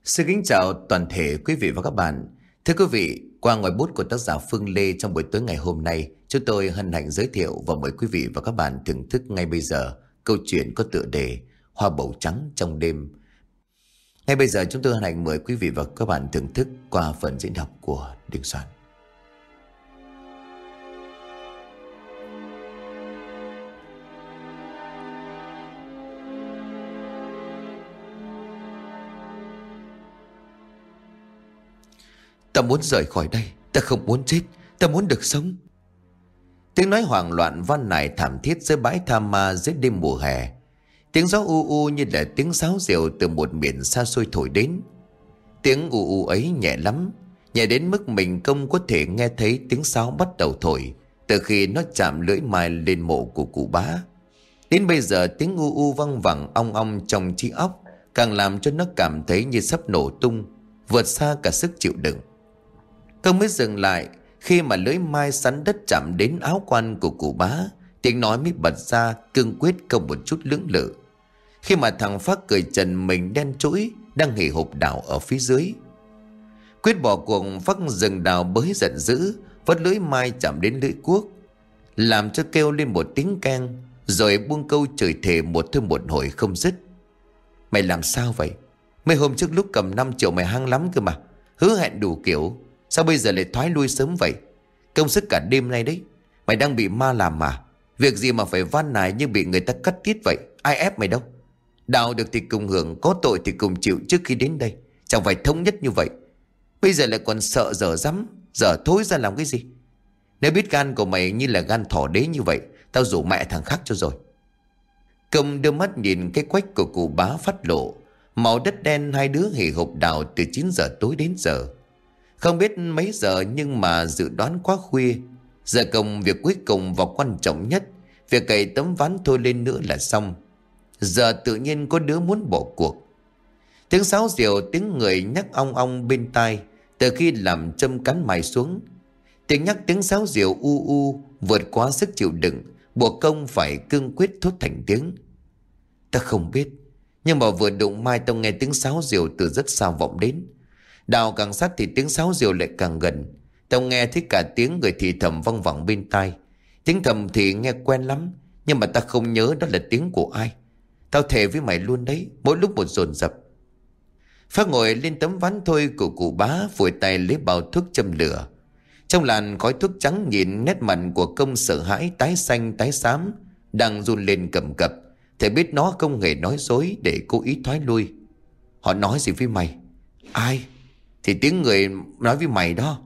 Xin kính chào toàn thể quý vị và các bạn. Thưa quý vị, qua ngòi bút của tác giả Phương Lê trong buổi tối ngày hôm nay, chúng tôi hân hạnh giới thiệu và mời quý vị và các bạn thưởng thức ngay bây giờ câu chuyện có tựa đề Hoa bầu trắng trong đêm. Ngay bây giờ chúng tôi hân hạnh mời quý vị và các bạn thưởng thức qua phần diễn đọc của Đình Soạn. Ta muốn rời khỏi đây, ta không muốn chết, ta muốn được sống. Tiếng nói hoảng loạn van nài thảm thiết dưới bãi tha ma dưới đêm mùa hè. Tiếng gió u u như là tiếng sáo rượu từ một miền xa xôi thổi đến. Tiếng u u ấy nhẹ lắm, nhẹ đến mức mình không có thể nghe thấy tiếng sáo bắt đầu thổi từ khi nó chạm lưỡi mai lên mộ của cụ bá. Đến bây giờ tiếng u u văng vẳng ong ong trong trí óc càng làm cho nó cảm thấy như sắp nổ tung, vượt xa cả sức chịu đựng. Không mới dừng lại khi mà lưỡi mai sắn đất chạm đến áo quan của cụ bá, tiếng nói mới bật ra cương quyết không một chút lưỡng lự. Khi mà thằng Phát cười trần mình đen trũi đang hì hục đào ở phía dưới. Quyết bỏ cuộc, Phát dừng đào bới giận dữ, vớt lưỡi mai chạm đến lưỡi cuốc, làm cho kêu lên một tiếng keng, rồi buông câu chửi thề một thôi một hồi không dứt. Mày làm sao vậy? Mấy hôm trước lúc cầm 5 triệu mày hăng lắm cơ mà, hứa hẹn đủ kiểu, sao bây giờ lại thoái lui sớm vậy? Công sức cả đêm nay đấy, mày đang bị ma làm mà. Việc gì mà phải van nài như bị người ta cắt tiết vậy? Ai ép mày đâu? Đào được thì cùng hưởng, có tội thì cùng chịu trước khi đến đây. Chẳng phải thống nhất như vậy. Bây giờ lại còn sợ dở dám, dở thối ra làm cái gì? Nếu biết gan của mày như là gan thỏ đế như vậy, tao rủ mẹ thằng khác cho rồi. Công đưa mắt nhìn cái quách của cụ bá phát lộ màu đất đen. Hai đứa hì hục đào từ 9 giờ tối đến giờ. Không biết mấy giờ nhưng mà dự đoán quá khuya. Giờ công việc cuối cùng và quan trọng nhất, việc cày tấm ván thôi lên nữa là xong. Giờ tự nhiên có đứa muốn bỏ cuộc. Tiếng sáo rượu, tiếng người nhắc ong ong bên tai từ khi làm châm cắn mài xuống. Tiếng nhắc tiếng sáo rượu u u vượt quá sức chịu đựng, buộc công phải cương quyết thốt thành tiếng. Ta không biết, nhưng mà vừa đụng mai tao nghe tiếng sáo rượu từ rất xa vọng đến. Đào càng sát thì tiếng sáo rượu lại càng gần. Tao nghe thấy cả tiếng người thì thầm văng vẳng bên tai. Tiếng thầm thì nghe quen lắm, nhưng mà ta không nhớ đó là tiếng của ai. Tao thề với mày luôn đấy, mỗi lúc một dồn dập. Phát ngồi lên tấm ván thôi của cụ bá, vùi tay lấy bao thuốc châm lửa. Trong làn khói thuốc trắng, nhìn nét mặt của công sợ hãi tái xanh tái xám, đang run lên cầm cập. Thầy biết nó không hề nói dối để cố ý thoái lui. Họ nói gì với mày? Ai? Thì tiếng người nói với mày đó.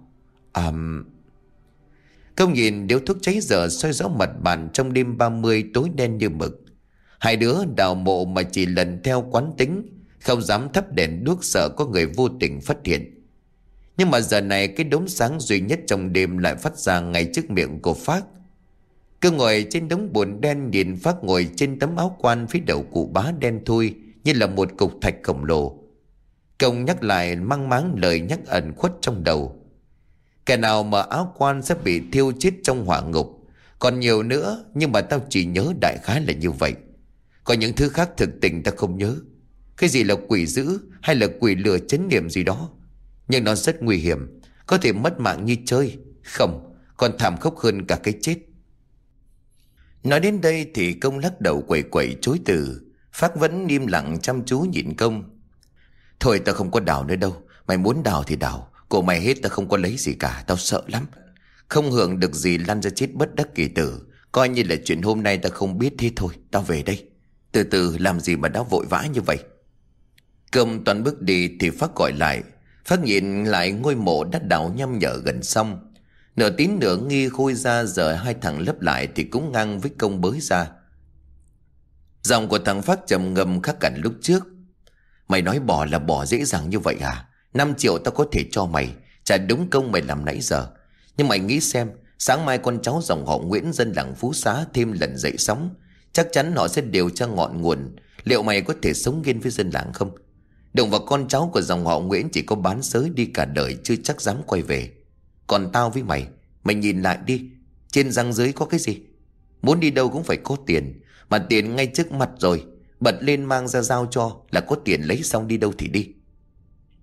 Công nhìn điếu thuốc cháy dở soi rõ mặt bàn trong đêm 30 tối đen như mực. Hai đứa đào mộ mà chỉ lần theo quán tính, không dám thắp đèn đuốc sợ có người vô tình phát hiện. Nhưng mà giờ này cái đốm sáng duy nhất trong đêm lại phát ra ngay trước miệng của Phát. Cứ ngồi trên đống bùn đen nhìn Phát ngồi trên tấm áo quan phía đầu cụ bá đen thui như là một cục thạch khổng lồ. Công nhắc lại mang máng lời nhắc ẩn khuất trong đầu. Kẻ nào mà áo quan sẽ bị thiêu chết trong hỏa ngục. Còn nhiều nữa, nhưng mà tao chỉ nhớ đại khái là như vậy. Còn những thứ khác thực tình ta không nhớ. Cái gì là quỷ dữ hay là quỷ lừa chấn niệm gì đó. Nhưng nó rất nguy hiểm, có thể mất mạng như chơi. Không, còn thảm khốc hơn cả cái chết. Nói đến đây thì Công lắc đầu quẩy quẩy chối từ. Phát vẫn im lặng chăm chú nhìn Công. Thôi tao không có đào nữa đâu. Mày muốn đào thì đào. Của mày hết tao không có lấy gì cả. Tao sợ lắm. Không hưởng được gì lăn ra chết bất đắc kỳ tử. Coi như là chuyện hôm nay tao không biết thế thôi. Tao về đây. Từ từ, làm gì mà đã vội vã như vậy? Công toàn bước đi thì Phát gọi lại. Phát nhìn lại ngôi mộ đã đào nhăm nhở gần xong. Nửa tín nửa nghi khui ra, giờ hai thằng lấp lại thì cũng ngang với Công bới ra. Giọng của thằng Phát trầm ngâm khác hẳn lúc trước. Mày nói bỏ là bỏ dễ dàng như vậy à? 5 triệu tao có thể cho mày, trả đúng công mày làm nãy giờ. Nhưng mày nghĩ xem, sáng mai con cháu dòng họ Nguyễn dân làng Phú Xá thêm lần dậy sóng, chắc chắn họ sẽ điều tra ngọn nguồn. Liệu mày có thể sống yên với dân làng không? Đồng vào con cháu của dòng họ Nguyễn chỉ có bán sới đi cả đời chưa chắc dám quay về. Còn tao với mày nhìn lại đi, trên răng dưới có cái gì? Muốn đi đâu cũng phải có tiền, mà tiền ngay trước mặt rồi, bật lên mang ra giao cho là có tiền lấy xong đi đâu thì đi.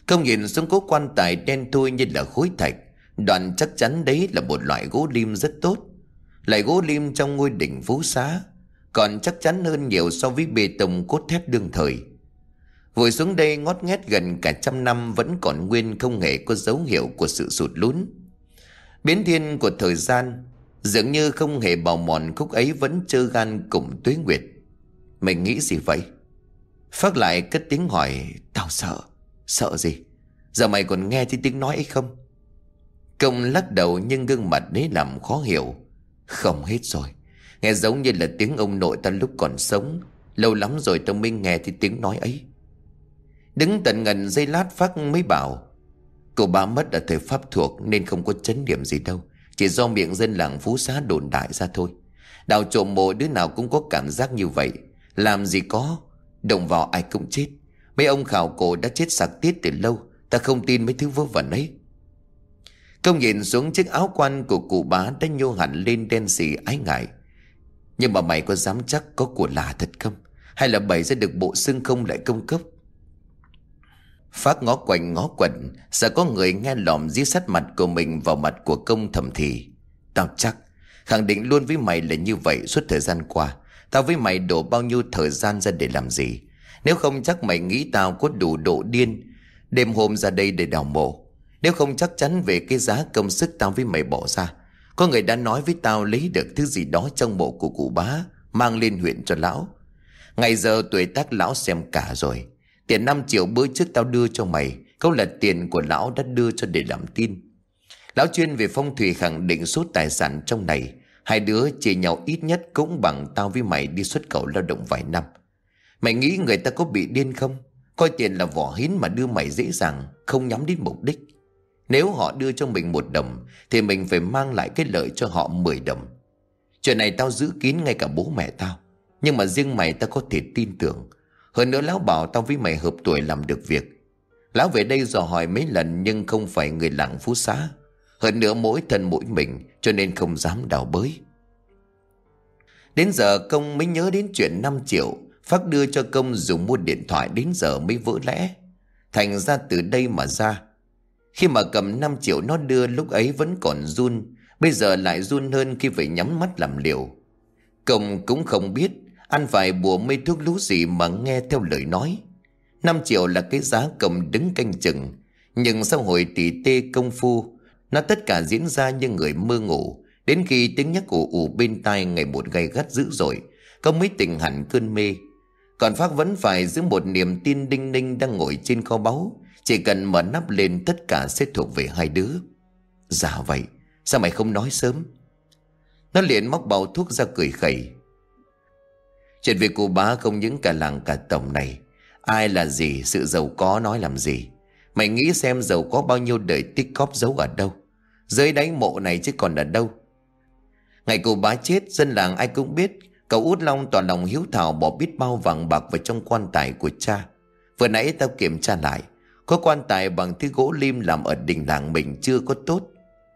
Công nhìn xuống cố quan tài đen thui như là khối thạch. Đoạn chắc chắn đấy là một loại gỗ lim rất tốt, loại gỗ lim trong ngôi đình Phú Xá, còn chắc chắn hơn nhiều so với bê tông cốt thép đương thời. Vùi xuống đây ngót nghét gần cả 100 năm vẫn còn nguyên, không hề có dấu hiệu của sự sụt lún. Biến thiên của thời gian dường như không hề bào mòn khúc ấy vẫn trơ gan cùng tuế nguyệt. Mình nghĩ gì vậy? Phác lại cất tiếng hỏi. Tao sợ. Sợ gì? Giờ mày còn nghe thấy tiếng nói ấy không? Công lắc đầu nhưng gương mặt đấy làm khó hiểu. Không, hết rồi. Nghe giống như là tiếng ông nội ta lúc còn sống. Lâu lắm rồi tao mới nghe thấy tiếng nói ấy. Đứng tận ngần giây lát Phác mới bảo. Cậu ba mất ở thời Pháp thuộc nên không có chấn điểm gì đâu. Chỉ do miệng dân làng Phú Xá đồn đại ra thôi. Đào trộm mộ đứa nào cũng có cảm giác như vậy. Làm gì có, động vào ai cũng chết. Mấy ông khảo cổ đã chết sặc tiết từ lâu. Ta không tin mấy thứ vớ vẩn ấy. Công nhìn xuống chiếc áo quan của cụ bá đã nhô hẳn lên đen xì ái ngại. Nhưng mà mày có dám chắc có của lạ thật không? Hay là bày ra được bộ xương không lại công cốc? Phác ngó quanh ngó quẩn, sợ có người nghe lỏm dí sát mặt của mình vào mặt của Công thầm thì. Tao chắc, khẳng định luôn với mày là như vậy suốt thời gian qua. Tao với mày đổ bao nhiêu thời gian ra để làm gì? Nếu không chắc mày nghĩ tao có đủ độ điên đêm hôm ra đây để đào mộ. Nếu không chắc chắn về cái giá công sức tao với mày bỏ ra. Có người đã nói với tao lấy được thứ gì đó trong mộ của cụ bá, mang lên huyện cho lão. Ngày giờ tuổi tác lão xem cả rồi. Tiền 5 triệu bữa trước tao đưa cho mày, câu là tiền của lão đã đưa cho để làm tin. Lão chuyên về phong thủy khẳng định số tài sản trong này. Hai đứa chia nhau ít nhất cũng bằng tao với mày đi xuất khẩu lao động vài năm. Mày nghĩ người ta có bị điên không? Coi tiền là vỏ hến mà đưa mày dễ dàng, không nhắm đến mục đích. Nếu họ đưa cho mình 1 đồng thì mình phải mang lại cái lợi cho họ 10 đồng. Chuyện này tao giữ kín ngay cả bố mẹ tao. Nhưng mà riêng mày tao có thể tin tưởng. Hơn nữa lão bảo tao với mày hợp tuổi làm được việc. Lão về đây dò hỏi mấy lần nhưng không phải người làng Phú Xá. Hơn nữa mỗi thân mỗi mình cho nên không dám đào bới. Đến giờ Công mới nhớ đến chuyện 5 triệu Phác đưa cho Công dùng mua điện thoại đến giờ mới vỡ lẽ. Thành ra từ đây mà ra. Khi mà cầm 5 triệu nó đưa lúc ấy vẫn còn run. Bây giờ lại run hơn khi phải nhắm mắt làm liều. Công cũng không biết ăn phải bùa mê thuốc lú gì mà nghe theo lời nói. 5 triệu là cái giá Công đứng canh chừng. Nhưng sau hồi tỉ tê công phu, nó tất cả diễn ra như người mơ ngủ. Đến khi tiếng nhắc ù ù bên tai ngày một gay gắt dữ dội, Công mới tỉnh hẳn cơn mê. Còn Phác vẫn phải giữ một niềm tin đinh ninh đang ngồi trên kho báu. Chỉ cần mở nắp lên tất cả sẽ thuộc về hai đứa. Dạ vậy, sao mày không nói sớm? Nó liền móc bao thuốc ra cười khẩy. Chuyện về cụ bá không những cả làng cả tổng này. Ai là gì, sự giàu có nói làm gì. Mày nghĩ xem giàu có bao nhiêu đời tích cóp giấu ở đâu? Dưới đáy mộ này chứ còn ở đâu. Ngày cụ bá chết, dân làng ai cũng biết cậu út Long tỏ lòng hiếu thảo bỏ biết bao vàng bạc vào trong quan tài của cha. Vừa nãy tao kiểm tra lại, có quan tài bằng thứ gỗ lim làm ở đình làng mình chưa có tốt.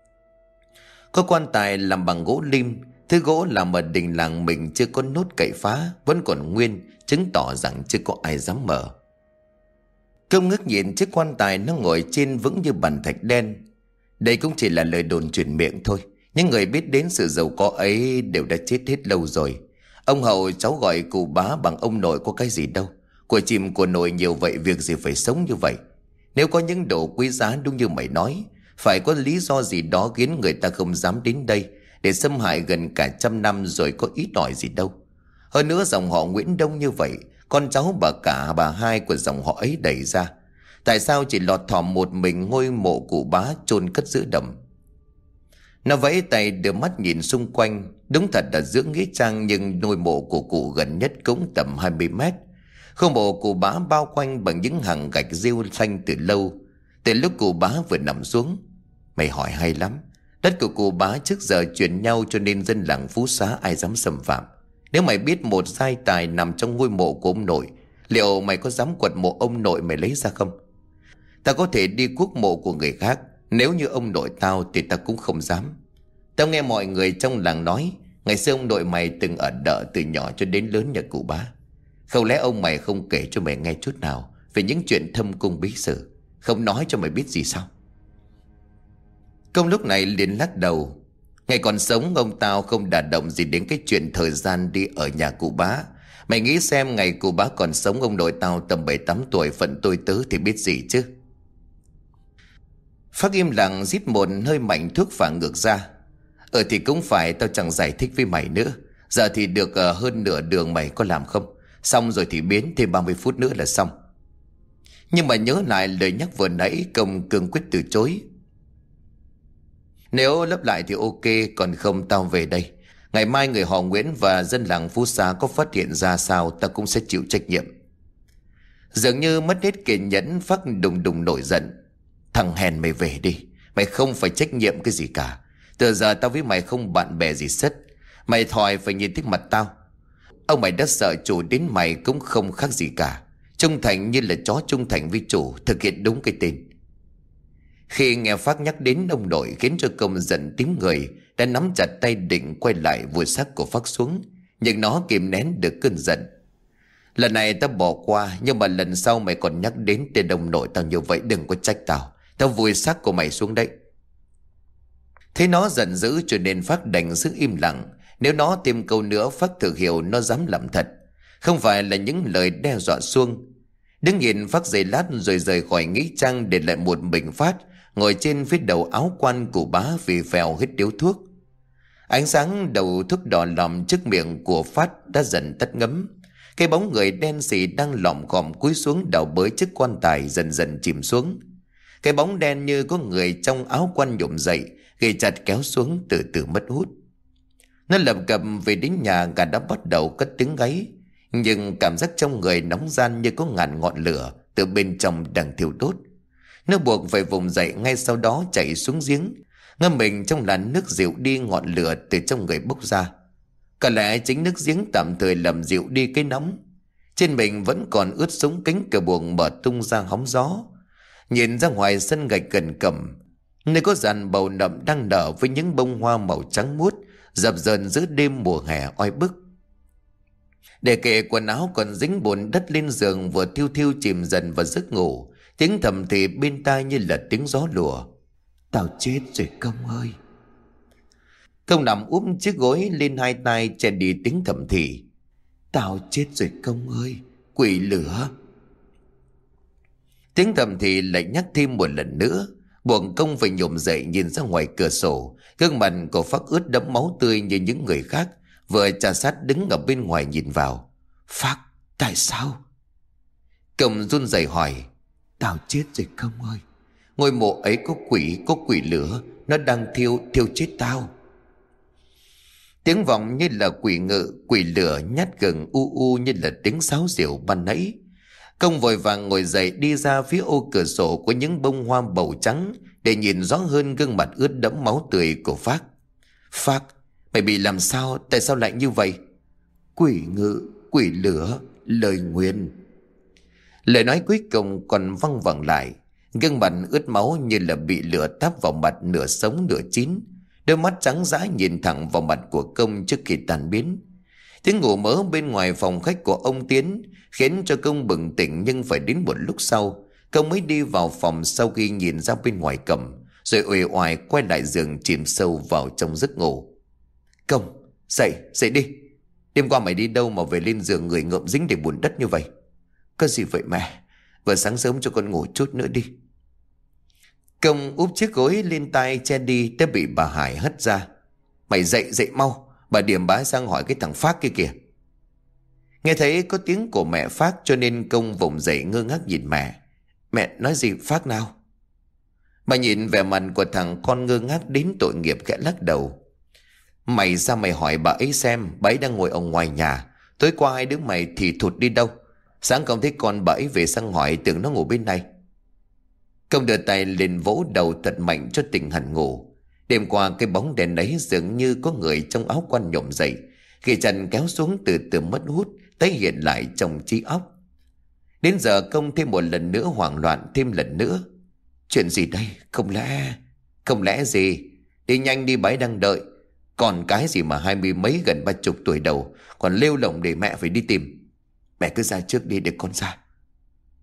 Có quan tài làm bằng gỗ lim, thứ gỗ làm ở đình làng mình chưa có nốt cậy phá, vẫn còn nguyên, chứng tỏ rằng chưa có ai dám mở. Công ngước nhìn chiếc quan tài nó ngồi trên vững như bàn thạch đen. Đây cũng chỉ là lời đồn truyền miệng thôi. Những người biết đến sự giàu có ấy đều đã chết hết lâu rồi. Ông Hậu cháu gọi cụ bá bằng ông nội có cái gì đâu. Của chìm của nội nhiều vậy, việc gì phải sống như vậy. Nếu có những đồ quý giá đúng như mày nói, phải có lý do gì đó khiến người ta không dám đến đây để xâm hại gần cả 100 năm rồi có ít ỏi gì đâu. Hơn nữa dòng họ Nguyễn đông như vậy, con cháu bà cả bà hai của dòng họ ấy đẩy ra. Tại sao chỉ lọt thỏm một mình ngôi mộ cụ bá chôn cất giữa đầm? Nó vẫy tay đưa mắt nhìn xung quanh. Đúng thật là giữa nghĩa trang, nhưng ngôi mộ của cụ gần nhất cũng tầm 20 mét. Khu mộ cụ bá bao quanh bằng những hàng gạch rêu xanh từ lâu, từ lúc cụ bá vừa nằm xuống. Mày hỏi hay lắm. Đất của cụ bá trước giờ chuyển nhau cho nên dân làng Phú Xá ai dám xâm phạm. Nếu mày biết một giai tài nằm trong ngôi mộ của ông nội, liệu mày có dám quật mộ ông nội mày lấy ra không? Tao có thể đi cuốc mộ của người khác, nếu như ông nội tao thì tao cũng không dám. Tao nghe mọi người trong làng nói, ngày xưa ông nội mày từng ở đợ từ nhỏ cho đến lớn nhà cụ bá. Không lẽ ông mày không kể cho mày nghe chút nào về những chuyện thâm cung bí sử? không nói cho mày biết gì sao? Công lúc này liền lắc đầu. Ngày còn sống ông tao không đả động gì đến cái chuyện thời gian đi ở nhà cụ bá. Mày nghĩ xem, ngày cụ bá còn sống ông nội tao tầm 7-8 tuổi, phận tôi tớ thì biết gì chứ. Phác im lặng rít một hơi mạnh thuốc phả ngược ra. Thì cũng phải, tao chẳng giải thích với mày nữa. Giờ thì được hơn nửa đường, mày có làm không? Xong rồi thì biến, thêm 30 phút nữa là xong. Nhưng mà nhớ lại lời nhắc vừa nãy, Công cương quyết từ chối. Nếu lấp lại thì ok, còn không tao về đây. Ngày mai người họ Nguyễn và dân làng Phú Xá có phát hiện ra sao, tao cũng sẽ chịu trách nhiệm. Dường như mất hết kiên nhẫn, Phác đùng đùng nổi giận. Thằng hèn, mày về đi. Mày không phải trách nhiệm cái gì cả. Từ giờ tao với mày không bạn bè gì sất. Mày thòi phải nhìn thấy mặt tao. Ông mày đã sợ chủ, đến mày cũng không khác gì cả. Trung thành như là chó trung thành với chủ, thực hiện đúng cái tên. Khi nghe Phác nhắc đến ông nội, khiến cho Công giận tím người, đã nắm chặt tay định quay lại vùi xác của Phác xuống, nhưng nó kìm nén được cơn giận. Lần này tao bỏ qua, nhưng mà lần sau mày còn nhắc đến tên ông nội tao như vậy, đừng có trách tao. Tao vùi xác của mày xuống đấy. Thế nó giận dữ cho nên Phác đành giữ im lặng. Nếu nó thêm câu nữa, Phác thực hiểu nó dám làm thật, không phải là những lời đe dọa suông. Đứng nhìn Phác giây lát rồi rời khỏi nghĩa trang, để lại một mình Phát ngồi trên phía đầu áo quan của bá, vì phèo hít điếu thuốc. Ánh sáng đầu thuốc đỏ lòm trước miệng của Phát đã dần tắt ngấm. Cái bóng người đen sì đang lỏm khòm cúi xuống đào bới chiếc quan tài dần dần chìm xuống. Cái bóng đen như có người trong áo quan nhổm dậy, gầy chặt kéo xuống, từ từ mất hút. Nó lầm cầm về đến nhà, gà đã bắt đầu cất tiếng gáy, nhưng cảm giác trong người nóng ran như có ngàn ngọn lửa từ bên trong đang thiêu đốt. Nó buộc phải vùng dậy, ngay sau đó chạy xuống giếng, ngâm mình trong làn nước dịu đi ngọn lửa từ trong người bốc ra. Có lẽ chính nước giếng tạm thời làm dịu đi cái nóng. Trên mình vẫn còn ướt sũng, cánh cửa buồng mở tung ra hóng gió. Nhìn ra ngoài sân gạch gần cẩm, nơi có dàn bầu nậm đang nở với những bông hoa màu trắng muốt, dập dờn giữa đêm mùa hè oi bức. Để kệ quần áo còn dính bùn đất lên giường, vừa thiêu thiêu chìm dần vào giấc ngủ. Tiếng thầm thì bên tai như là tiếng gió lùa. Tao chết rồi Công ơi. Công nằm úp chiếc gối lên hai tay, che đi tiếng thầm thì. Tao chết rồi Công ơi, quỷ lửa. Tiếng thầm thì lại nhắc thêm một lần nữa, buộc Công phải nhổm dậy nhìn ra ngoài cửa sổ. Gương mặt của Phác ướt đẫm máu tươi như những người khác, vừa trà sát đứng ở bên ngoài nhìn vào. Phác, tại sao? Công run rẩy hỏi. Tao chết rồi Công ơi. Ngôi mộ ấy có quỷ lửa, nó đang thiêu chết tao. Tiếng vọng như là quỷ ngự, quỷ lửa nhát gừng u u như là tiếng sáo diều ban nãy. Công vội vàng ngồi dậy, đi ra phía ô cửa sổ của những bông hoa bầu trắng, để nhìn rõ hơn gương mặt ướt đẫm máu tươi của Phác. Phác, mày bị làm sao? Tại sao lại như vậy? Quỷ ngự, quỷ lửa, lời nguyền. Lời nói cuối cùng còn văng vẳng lại. Gương mặt ướt máu như là bị lửa táp vào mặt, nửa sống nửa chín. Đôi mắt trắng dã nhìn thẳng vào mặt của Công trước khi tan biến. Tiếng ngủ mớ bên ngoài phòng khách của ông Tiến khiến cho Công bừng tỉnh, nhưng phải đến một lúc sau Công mới đi vào phòng, sau khi nhìn ra bên ngoài cầm, rồi uể oải quay lại giường, chìm sâu vào trong giấc ngủ. Công, dậy đi. Đêm qua mày đi đâu mà về lên giường người ngợm dính để bùn đất như vậy? Có gì vậy mẹ? Vừa sáng sớm cho con ngủ chút nữa đi. Công úp chiếc gối lên tay che đi, đã bị bà Hải hất ra. Mày dậy mau, bà Điểm bá sang hỏi cái thằng Phác kia kìa. Nghe thấy có tiếng của mẹ Phác cho nên Công vùng dậy ngơ ngác nhìn mẹ. Mẹ nói gì Phác nào? Bà nhìn vẻ mặt của thằng con ngơ ngác đến tội nghiệp, khẽ lắc đầu. Mày ra mày hỏi bà ấy xem, bà ấy đang ngồi ở ngoài nhà. Tối qua hai đứa mày thì thụt đi đâu? Sáng không thấy con bà ấy về sang hỏi, tưởng nó ngủ bên này. Công đưa tay lên vỗ đầu thật mạnh cho tỉnh hẳn ngủ. Đêm qua cái bóng đèn ấy dường như có người trong áo quan nhổm dậy, khi chân kéo xuống từ từ mất hút, tái hiện lại trong trí óc. Đến giờ Công thêm một lần nữa hoảng loạn, thêm lần nữa. Chuyện gì đây? Không lẽ gì? Đi nhanh đi, bà ấy đang đợi. Còn cái gì mà 20 mấy gần 30 tuổi đầu còn lêu lổng để mẹ phải đi tìm. Mẹ cứ ra trước đi để con ra.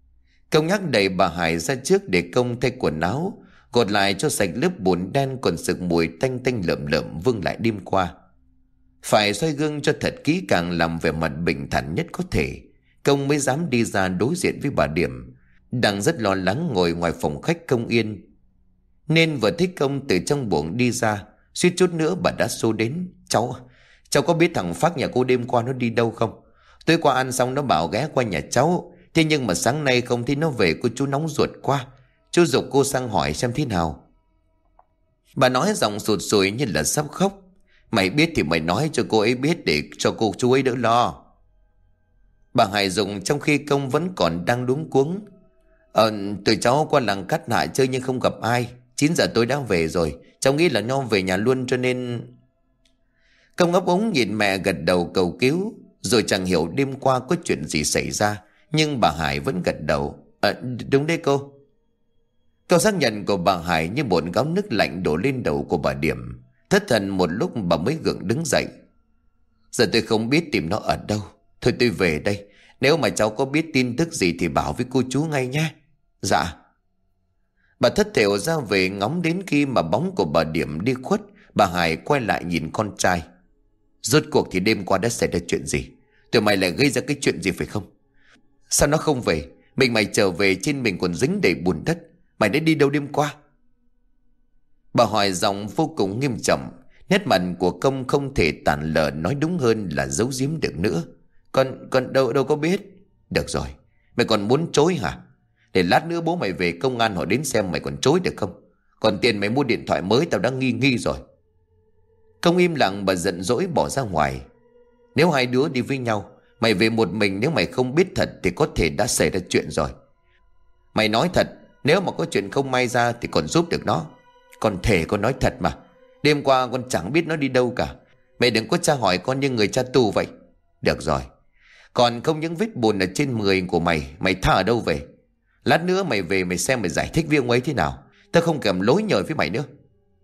Công nhắc đẩy bà Hải ra trước để công thay quần áo, gột lại cho sạch lớp bùn đen còn sực mùi tanh tanh lợm lợm vương lại đêm qua. Phải soi gương cho thật kỹ càng, làm vẻ mặt bình thản nhất có thể, công mới dám đi ra đối diện với bà Điểm, đang rất lo lắng ngồi ngoài phòng khách không yên. Nên vừa thấy công từ trong buồng đi ra, suýt chút nữa bà đã xô đến. Cháu có biết thằng Phác nhà cô đêm qua nó đi đâu không? Tối qua ăn xong nó bảo ghé qua nhà cháu, thế nhưng mà sáng nay không thấy nó về, cô chú nóng ruột quá. Chú giục cô sang hỏi xem thế nào. Bà nói giọng sụt sùi như là sắp khóc. Mày biết thì mày nói cho cô ấy biết để cho cô chú ấy đỡ lo. Bà Hải dùng trong khi công vẫn còn đang luống cuống. Tụi cháu qua làng Cát Hạ chơi nhưng không gặp ai. 9 giờ tối đã về rồi. Cháu nghĩ là nó về nhà luôn cho nên... Công ấp úng nhìn mẹ gật đầu cầu cứu. Rồi chẳng hiểu đêm qua có chuyện gì xảy ra, nhưng bà Hải vẫn gật đầu. Đúng đấy cô. Câu xác nhận của bà Hải như một gáo nước lạnh đổ lên đầu của bà Điểm. Thất thần một lúc bà mới gượng đứng dậy. Giờ tôi không biết tìm nó ở đâu. Thôi tôi về đây. Nếu mà cháu có biết tin tức gì thì bảo với cô chú ngay nhé. Dạ. Bà thất thểu ra về, ngóng đến khi mà bóng của bà Điểm đi khuất, bà Hải quay lại nhìn con trai. Rốt cuộc thì đêm qua đã xảy ra chuyện gì? Tụi mày lại gây ra cái chuyện gì phải không? Sao nó không về? Mày trở về trên mình còn dính đầy bùn đất. Mày đã đi đâu đêm qua? Bà hỏi giọng vô cùng nghiêm trọng. Nét mặt của công không thể tản lờ, nói đúng hơn là giấu giếm được nữa. Con đâu có biết. Được rồi, mày còn muốn chối hả? Để lát nữa bố mày về công an họ đến xem mày còn chối được không. Còn tiền mày mua điện thoại mới tao đã nghi rồi. Công im lặng, bà giận dỗi bỏ ra ngoài. Nếu hai đứa đi với nhau, mày về một mình, nếu mày không biết thật thì có thể đã xảy ra chuyện rồi. Mày nói thật, nếu mà có chuyện không may ra thì còn giúp được nó. Con thề con nói thật mà. Đêm qua con chẳng biết nó đi đâu cả. Mày đừng có tra hỏi con như người cha tù vậy. Được rồi. Còn không những vết bùn ở trên người của mày, mày tha ở đâu về? Lát nữa mày về mày xem mày giải thích với ông ấy thế nào. Tao không kèm lối nhời với mày nữa.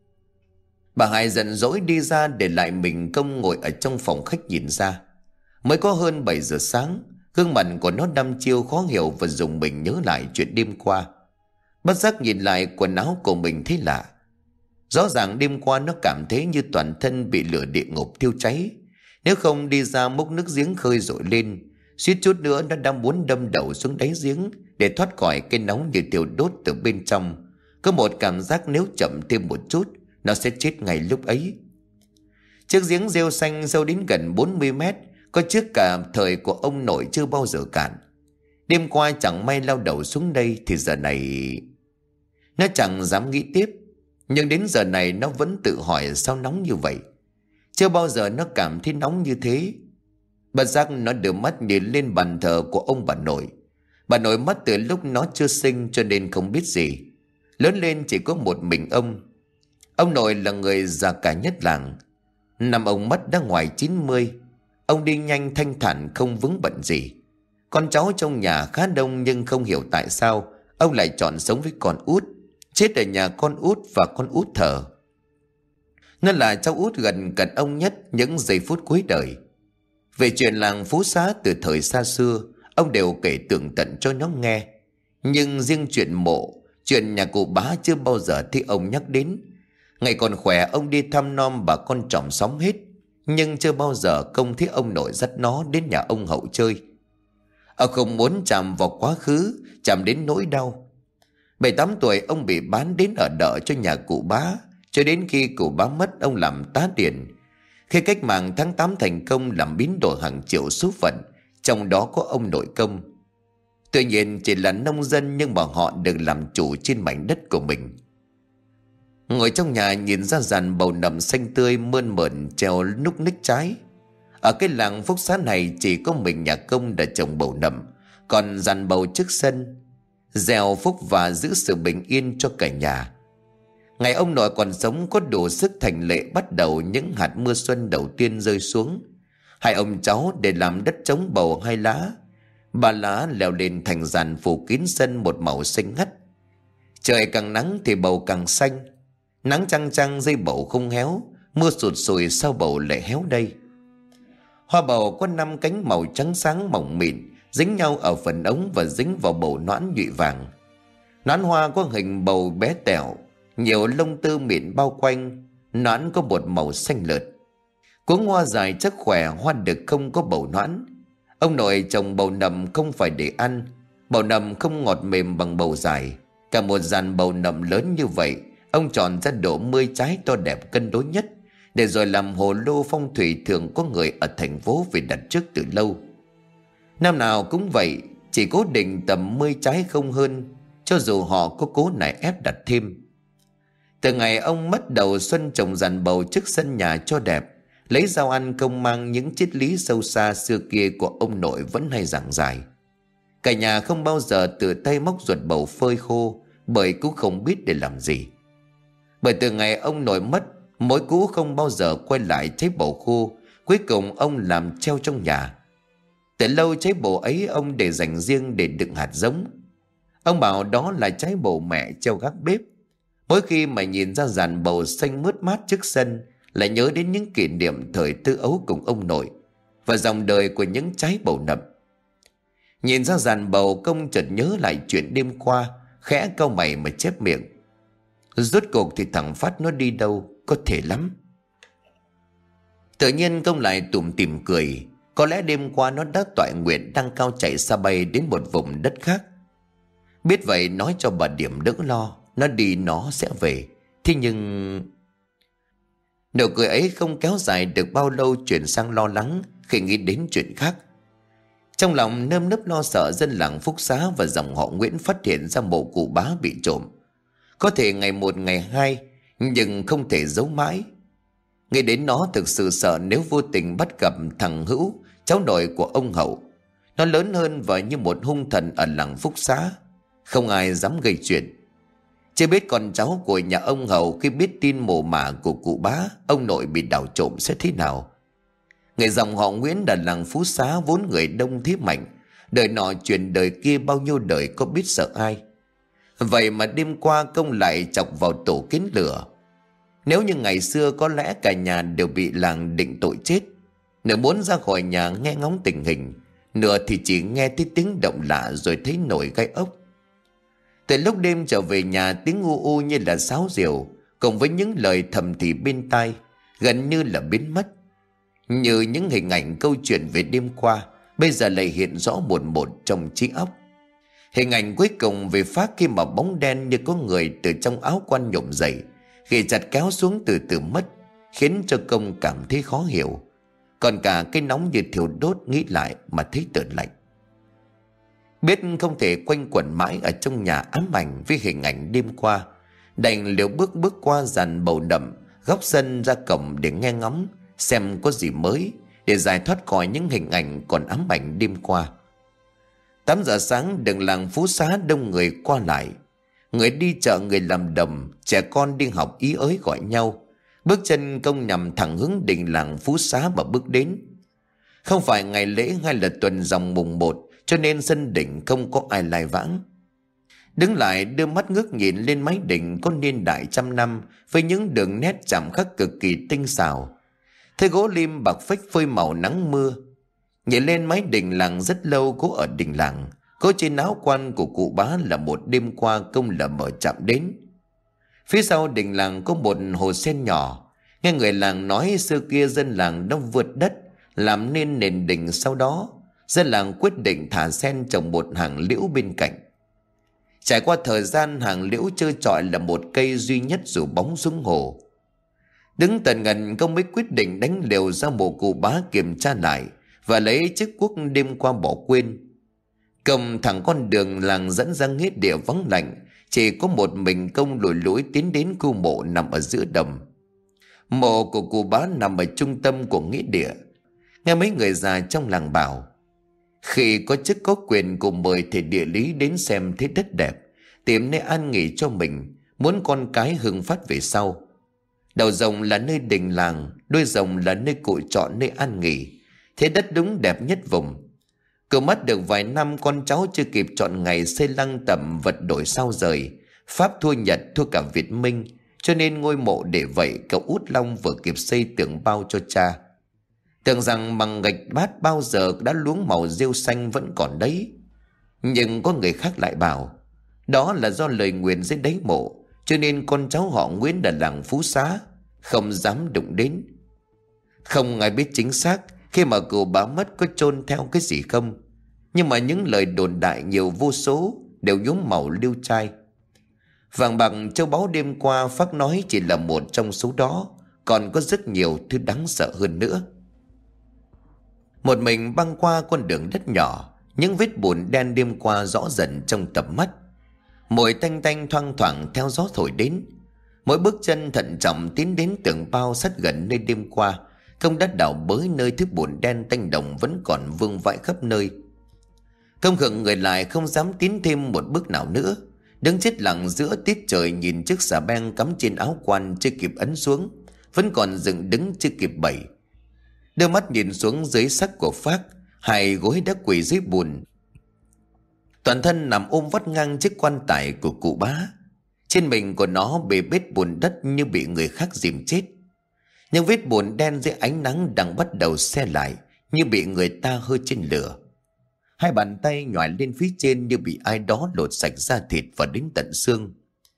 Bà Hải giận dỗi đi ra, để lại mình Công ngồi ở trong phòng khách nhìn ra. Mới có hơn 7 giờ sáng, gương mặt của nó đăm chiêu khó hiểu và dùng mình nhớ lại chuyện đêm qua. Bất giác nhìn lại quần áo của mình thấy lạ. Rõ ràng đêm qua nó cảm thấy như toàn thân bị lửa địa ngục thiêu cháy. Nếu không đi ra múc nước giếng khơi dội lên, suýt chút nữa nó đang muốn đâm đầu xuống đáy giếng để thoát khỏi cái nóng như thiêu đốt từ bên trong. Có một cảm giác nếu chậm thêm một chút, nó sẽ chết ngay lúc ấy. Chiếc giếng rêu xanh sâu đến gần 40 mét, có trước cả thời của ông nội chưa bao giờ cạn. Đêm qua chẳng may lao đầu xuống đây thì giờ này... Nó chẳng dám nghĩ tiếp, nhưng đến giờ này nó vẫn tự hỏi sao nóng như vậy. Chưa bao giờ nó cảm thấy nóng như thế. Bất giác nó đưa mắt nhìn lên bàn thờ của ông bà nội. Bà nội mất từ lúc nó chưa sinh cho nên không biết gì. Lớn lên chỉ có một mình ông. Ông nội là người già cả nhất làng. Năm ông mất đã ngoài 90. Ông đi nhanh thanh thản, không vướng bận gì. Con cháu trong nhà khá đông, nhưng không hiểu tại sao ông lại chọn sống với con út, chết ở nhà con út và con út thở. Nó là cháu út gần cận ông nhất những giây phút cuối đời. Về chuyện làng Phú Xá từ thời xa xưa, ông đều kể tường tận cho nó nghe. Nhưng riêng chuyện mộ, chuyện nhà cụ Bá chưa bao giờ thấy ông nhắc đến. Ngày còn khỏe ông đi thăm nom bà con chòm xóm hết, nhưng chưa bao giờ Công thấy ông nội dắt nó đến nhà ông Hậu chơi. Ông không muốn chạm vào quá khứ, chạm đến nỗi đau. 7-8 tuổi ông bị bán đến ở đợ cho nhà cụ Bá, cho đến khi cụ Bá mất ông làm tá tiền. Khi cách mạng tháng 8 thành công làm biến đổi hàng triệu số phận, trong đó có ông nội Công. Tuy nhiên chỉ là nông dân, nhưng mà họ được làm chủ trên mảnh đất của mình. Ngồi trong nhà nhìn ra dàn bầu nầm xanh tươi mơn mởn treo núc ních trái. Ở cái làng Phúc Xá này chỉ có mình nhà Công đã trồng bầu nầm, còn dàn bầu trước sân, gieo phúc và giữ sự bình yên cho cả nhà. Ngày ông nội còn sống có đủ sức thành lệ bắt đầu những hạt mưa xuân đầu tiên rơi xuống. Hai ông cháu để làm đất trống bầu 2 lá, 3 lá leo lên thành dàn phủ kín sân một màu xanh ngắt. Trời càng nắng thì bầu càng xanh. Nắng chang chang dây bầu không héo, mưa sụt sùi sao bầu lại héo đây. Hoa bầu có 5 cánh màu trắng sáng mỏng mịn, dính nhau ở phần ống và dính vào bầu nõn nhụy vàng. Nõn hoa có hình bầu bé tẹo, nhiều lông tơ mịn bao quanh, nõn có một màu xanh lợt. Cuống hoa dài chắc khỏe, hoa đực không có bầu nõn. Ông nội trồng bầu nậm không phải để ăn. Bầu nậm không ngọt mềm bằng bầu dài. Cả một dàn bầu nậm lớn như vậy, ông chọn ra độ 10 trái to đẹp cân đối nhất, để rồi làm hồ lô phong thủy thường có người ở thành phố về đặt trước từ lâu. Năm nào cũng vậy, chỉ cố định tầm 10 trái không hơn, cho dù họ có cố nài ép đặt thêm. Từ ngày ông mất đầu xuân trồng dàn bầu trước sân nhà cho đẹp, lấy dao ăn công mang những triết lý sâu xa xưa kia của ông nội vẫn hay giảng giải. Cả nhà không bao giờ tự tay móc ruột bầu phơi khô, bởi cũng không biết để làm gì. Bởi từ ngày ông nội mất, mối cũ không bao giờ quay lại trái bầu khô, cuối cùng ông làm treo trong nhà. Từ lâu trái bầu ấy ông để dành riêng để đựng hạt giống. Ông bảo đó là trái bầu mẹ treo gác bếp. Mỗi khi mà nhìn ra dàn bầu xanh mướt mát trước sân, lại nhớ đến những kỷ niệm thời thơ ấu cùng ông nội và dòng đời của những trái bầu nậm. Nhìn ra dàn bầu, công chợt nhớ lại chuyện đêm qua, khẽ cau mày mà chép miệng. Rốt cuộc thì thằng Phát nó đi đâu, có thể lắm. Tự nhiên công lại tủm tỉm cười. Có lẽ đêm qua nó đã toại nguyện đang cao chạy xa bay đến một vùng đất khác. Biết vậy nói cho bà Điểm đỡ lo, nó đi nó sẽ về. Thế nhưng... Nụ cười ấy không kéo dài được bao lâu, chuyển sang lo lắng khi nghĩ đến chuyện khác. Trong lòng nơm nớp lo sợ dân làng Phúc Xá và dòng họ Nguyễn phát hiện ra mộ cụ Bá bị trộm. Có thể ngày một ngày hai, nhưng không thể giấu mãi. Nghĩ đến nó thực sự sợ nếu vô tình bắt gặp thằng Hữu, cháu nội của ông Hậu. Nó lớn hơn và như một hung thần ở làng Phúc Xá, không ai dám gây chuyện. Chưa biết con cháu của nhà ông Hậu khi biết tin mồ mả của cụ Bá, ông nội bị đào trộm sẽ thế nào. Người dòng họ Nguyễn ở làng Phú Xá vốn người đông thế mạnh, đời nọ truyền đời kia bao nhiêu đời có biết sợ ai. Vậy mà đêm qua công lại chọc vào tổ kiến lửa. Nếu như ngày xưa có lẽ cả nhà đều bị làng định tội chết. Nửa muốn ra khỏi nhà nghe ngóng tình hình, nửa thì chỉ nghe thấy tiếng động lạ rồi thấy nổi gai ốc. Từ lúc đêm trở về nhà, tiếng u u như là sáo diều cùng với những lời thầm thì bên tai gần như là biến mất. Như những hình ảnh câu chuyện về đêm qua bây giờ lại hiện rõ một một trong trí óc. Hình ảnh cuối cùng về Phát khi mà bóng đen như có người từ trong áo quan nhổm dậy, ghì chặt kéo xuống từ từ mất, khiến cho công cảm thấy khó hiểu. Còn cả cái nóng như thiêu đốt nghĩ lại mà thấy tởn lạnh. Biết không thể quanh quẩn mãi ở trong nhà ám ảnh với hình ảnh đêm qua, đành liều bước qua dàn bầu nậm, góc sân ra cổng để nghe ngóng xem có gì mới, để giải thoát khỏi những hình ảnh còn ám ảnh đêm qua. 8 giờ sáng, đường làng Phú Xá đông người qua lại. Người đi chợ, người làm đồng, trẻ con đi học ý ới gọi nhau. Bước chân công nhằm thẳng hướng đình làng Phú Xá mà bước đến. Không phải ngày lễ hay là tuần rằm mùng 1, cho nên sân đỉnh không có ai lai vãng. Đứng lại đưa mắt ngước nhìn lên mái đỉnh có niên đại trăm năm, với những đường nét chạm khắc cực kỳ tinh xảo. Thấy gỗ lim bạc phách phơi màu nắng mưa. Nhảy lên mái đình làng rất lâu, gỗ ở đình làng, gỗ trên áo quan của cụ Bá là một đêm qua công là mở chạm đến. Phía sau đình làng có một hồ sen nhỏ. Nghe người làng nói xưa kia dân làng đã vượt đất làm nên nền đình, sau đó dân làng quyết định thả sen trồng một hàng liễu bên cạnh. Trải qua thời gian, hàng liễu trơ trọi là một cây duy nhất rủ bóng xuống hồ. Đứng tận gần, công mới quyết định đánh liều ra mộ cụ Bá kiểm tra lại và lấy chiếc cuốc đêm qua bỏ quên. Công thẳng con đường làng dẫn ra nghĩa địa vắng lạnh, chỉ có một mình công lủi lủi tiến đến khu mộ nằm ở giữa đồng. Mộ của cụ Bá nằm ở trung tâm của nghĩa địa. Nghe mấy người già trong làng bảo, khi có chức có quyền cùng mời thầy địa lý đến xem thấy đất đẹp, tìm nơi an nghỉ cho mình, muốn con cái hưng phát về sau. Đầu rồng là nơi đình làng, đuôi rồng là nơi cụ chọn nơi an nghỉ. Thế đất đúng đẹp nhất vùng. Cậu mất được vài năm, con cháu chưa kịp chọn ngày xây lăng tẩm vật đổi sao rời. Pháp thua Nhật, thua cả Việt Minh, cho nên ngôi mộ để vậy cậu út Long vừa kịp xây tường bao cho cha. Tưởng rằng bằng gạch bát bao giờ đã luống màu rêu xanh vẫn còn đấy. Nhưng có người khác lại bảo đó là do lời nguyền dưới đáy mộ, cho nên con cháu họ Nguyễn ở làng Phú Xá không dám đụng đến. Không ai biết chính xác khi mà cụ bá mất có chôn theo cái gì không, nhưng mà những lời đồn đại nhiều vô số đều nhuốm màu liêu trai. Vàng bạc châu báu đêm qua Phác nói chỉ là một trong số đó, còn có rất nhiều thứ đáng sợ hơn nữa. Một mình băng qua con đường đất nhỏ, những vết bùn đen đêm qua rõ dần trong tầm mắt. Mùi tanh tanh thoang thoảng theo gió thổi đến. Mỗi bước chân thận trọng tiến đến tường bao sát gần nơi đêm qua Công đã đào bới nơi thứ bùn đen tanh đồng vẫn còn vương vãi khắp nơi. Công khựng người lại không dám tiến thêm một bước nào nữa, đứng chết lặng giữa tiết trời nhìn chiếc xà beng cắm trên áo quan chưa kịp ấn xuống, vẫn còn dựng đứng chưa kịp bẩy. Đưa mắt nhìn xuống dưới xác của Phác, hai gối đã quỳ dưới bùn. Toàn thân nằm ôm vắt ngang chiếc quan tài của cụ Bá. Trên mình của nó bề bết bùn đất như bị người khác dìm chết. Nhưng vết bùn đen dưới ánh nắng đang bắt đầu se lại như bị người ta hơ trên lửa. Hai bàn tay nhòi lên phía trên như bị ai đó lột sạch da thịt và đến tận xương.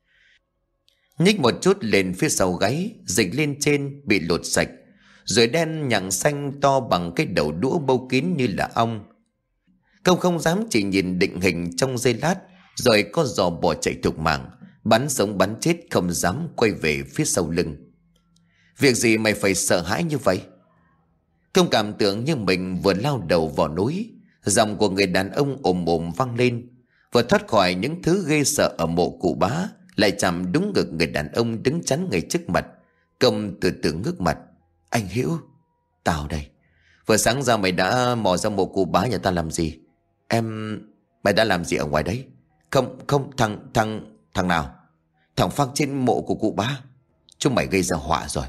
Nhích một chút lên phía sau gáy, dịch lên trên bị lột sạch, rồi đen nhằng xanh to bằng cái đầu đũa bâu kín như là ong. Công không dám chỉ nhìn định hình trong giây lát, rồi có giò bỏ chạy thục mạng, bắn sống bắn chết không dám quay về phía sau lưng. Việc gì mày phải sợ hãi như vậy? Công cảm tưởng như mình vừa lao đầu vào núi. Giọng của người đàn ông ồm ồm vang lên. Vừa thoát khỏi những thứ ghê sợ ở mộ cụ Bá, lại chạm đúng ngực người đàn ông đứng chắn ngay trước mặt. Công từ từ ngước mặt. Anh Hữu, tao đây. Vừa sáng ra mày đã mò ra mộ cụ Bá nhà ta làm gì? Mày đã làm gì ở ngoài đấy? Không, thằng nào? Thằng Phác trên mộ của cụ Bá. Chúng mày gây ra họa rồi.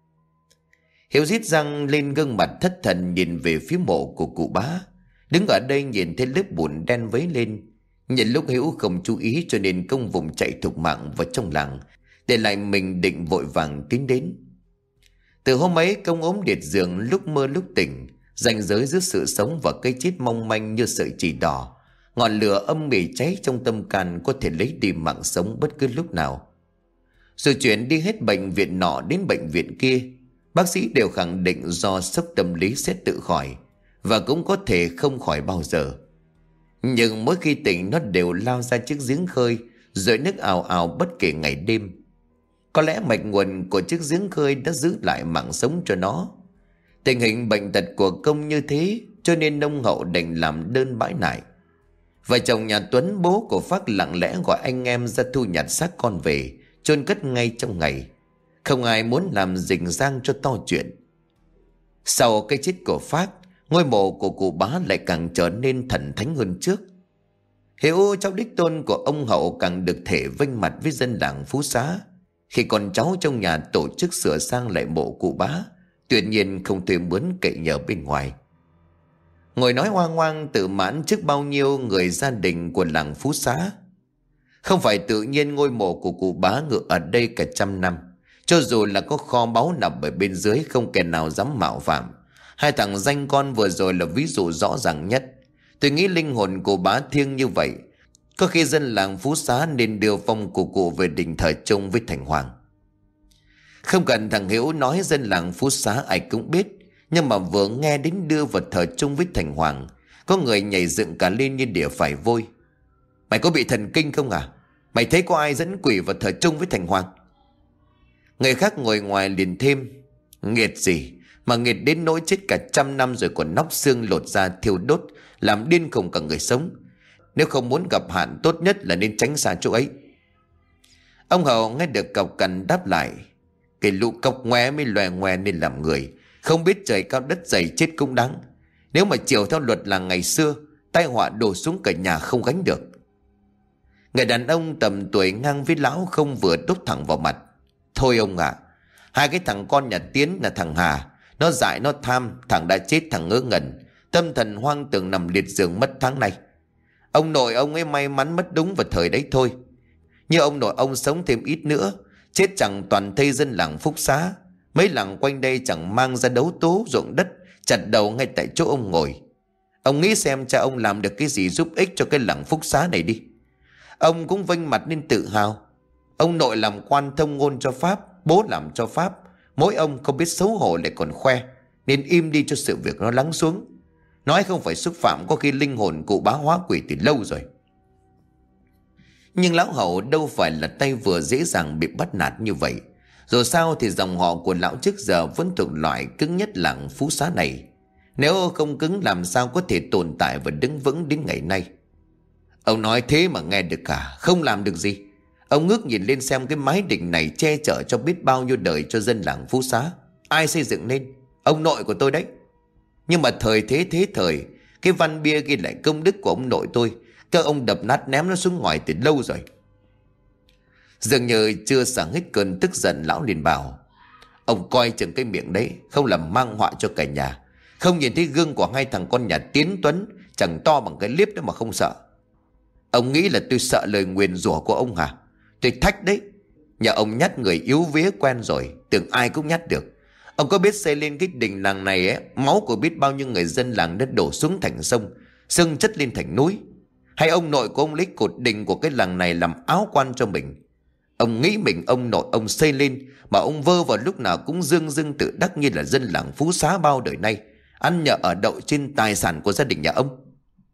Hiếu rít răng lên, gương mặt thất thần nhìn về phía mộ của cụ Bá. Đứng ở đây nhìn thấy lớp bùn đen vấy lên. Nhìn lúc Hiếu không chú ý cho nên Công vùng chạy thục mạng vào trong làng, để lại mình định vội vàng tiến đến. Từ hôm ấy Công ốm liệt giường, lúc mơ lúc tỉnh, ranh giới giữa sự sống và cái chết mong manh như sợi chỉ đỏ. Ngọn lửa âm mỉ cháy trong tâm can có thể lấy đi mạng sống bất cứ lúc nào. Rồi chuyển đi hết bệnh viện nọ đến bệnh viện kia, bác sĩ đều khẳng định do sốc tâm lý sẽ tự khỏi, và cũng có thể không khỏi bao giờ. Nhưng mỗi khi tỉnh nó đều lao ra chiếc giếng khơi, rồi nước ào ào bất kể ngày đêm. Có lẽ mạch nguồn của chiếc giếng khơi đã giữ lại mạng sống cho nó. Tình hình bệnh tật của Công như thế, cho nên nông hậu đành làm đơn bãi nại. Vợ chồng nhà Tuấn, bố của Phác, lặng lẽ gọi anh em ra thu nhặt xác con về, chôn cất ngay trong ngày. Không ai muốn làm rình rang cho to chuyện. Sau cái chết của Phác, ngôi mộ của cụ Bá lại càng trở nên thần thánh hơn trước. Hiếu, cháu đích tôn của ông Hậu, càng được thể vênh mặt với dân làng Phú Xá. Khi con cháu trong nhà tổ chức sửa sang lại mộ cụ Bá, tuyệt nhiên không thuê mướn cậy nhờ bên ngoài. Ngồi nói hoang hoang tự mãn trước bao nhiêu người gia đình của làng Phú Xá. Không phải tự nhiên ngôi mộ của cụ Bá ngự ở đây cả trăm năm. Cho dù là có kho báu nằm ở bên dưới, không kẻ nào dám mạo phạm. Hai thằng danh con vừa rồi là ví dụ rõ ràng nhất. Tôi nghĩ linh hồn của Bá thiêng như vậy, có khi dân làng Phú Xá nên đưa vong của cụ về đình thờ chung với Thành Hoàng. Không cần thằng Hiếu nói, dân làng Phú Xá ai cũng biết. Nhưng mà vừa nghe đến đưa vật thờ chung với Thành Hoàng, có người nhảy dựng cả lên như đỉa phải vôi. Mày có bị thần kinh không à? Mày thấy có ai dẫn quỷ vật thờ chung với Thành Hoàng? Người khác ngồi ngoài liền thêm. Nghiệt gì mà nghiệt đến nỗi chết cả trăm năm rồi còn nóc xương lột da thiêu đốt, làm điên khùng cả người sống. Nếu không muốn gặp hạn, tốt nhất là nên tránh xa chỗ ấy. Ông Hậu nghe được cọc cằn đáp lại. Cái lũ cọc ngoe mới loè ngoe nên làm người, không biết trời cao đất dày chết cũng đáng. Nếu mà chiều theo luật làng ngày xưa, tai họa đổ xuống cả nhà không gánh được. Người đàn ông tầm tuổi ngang với lão không vừa đốt thẳng vào mặt. Thôi ông ạ, hai cái thằng con nhà Tiến là thằng Hà, nó dại nó tham, thằng đã chết thằng ngớ ngẩn, tâm thần hoang tưởng nằm liệt giường mất tháng nay. Ông nội ông ấy may mắn mất đúng vào thời đấy thôi. Như ông nội ông sống thêm ít nữa, chết chẳng toàn thây dân làng Phúc Xá. Mấy làng quanh đây chẳng mang ra đấu tố ruộng đất, chặt đầu ngay tại chỗ ông ngồi. Ông nghĩ xem cha ông làm được cái gì giúp ích cho cái làng Phúc Xá này đi. Ông cũng vênh mặt nên tự hào. Ông nội làm quan thông ngôn cho Pháp, bố làm cho Pháp. Mỗi ông không biết xấu hổ lại còn khoe, nên im đi cho sự việc nó lắng xuống. Nói không phải xúc phạm có khi linh hồn cụ bá hóa quỷ từ lâu rồi. Nhưng lão Hậu đâu phải là tay vừa dễ dàng bị bắt nạt như vậy. Dù sao thì dòng họ của lão trước giờ vẫn thuộc loại cứng nhất làng Phú Xá này. Nếu không cứng làm sao có thể tồn tại và đứng vững đến ngày nay. Ông nói thế mà nghe được cả, không làm được gì. Ông ngước nhìn lên xem cái mái đình này che chở cho biết bao nhiêu đời cho dân làng Phú Xá. Ai xây dựng nên? Ông nội của tôi đấy. Nhưng mà thời thế thời, cái văn bia ghi lại công đức của ông nội tôi, các ông đập nát ném nó xuống ngoài từ lâu rồi. Dường như chưa xả hết cơn tức giận, lão liền bảo: ông coi chừng cái miệng đấy, không làm mang họa cho cả nhà. Không nhìn thấy gương của hai thằng con nhà Tiến Tuấn chẳng to bằng cái liếp đó mà không sợ. Ông nghĩ là tôi sợ lời nguyền rủa của ông hả? Tôi thách đấy. Nhà ông nhát người yếu vía quen rồi, tưởng ai cũng nhát được. Ông có biết xây lên cái đình làng này ấy, máu của biết bao nhiêu người dân làng đã đổ xuống thành sông, xương chất lên thành núi. Hay ông nội của ông lấy cột đình của cái làng này làm áo quan cho mình. Ông nghĩ mình ông nội ông xây lên, mà ông vơ vào lúc nào cũng dương dưng tự đắc như là dân làng Phú Xá bao đời nay, ăn nhờ ở đậu trên tài sản của gia đình nhà ông.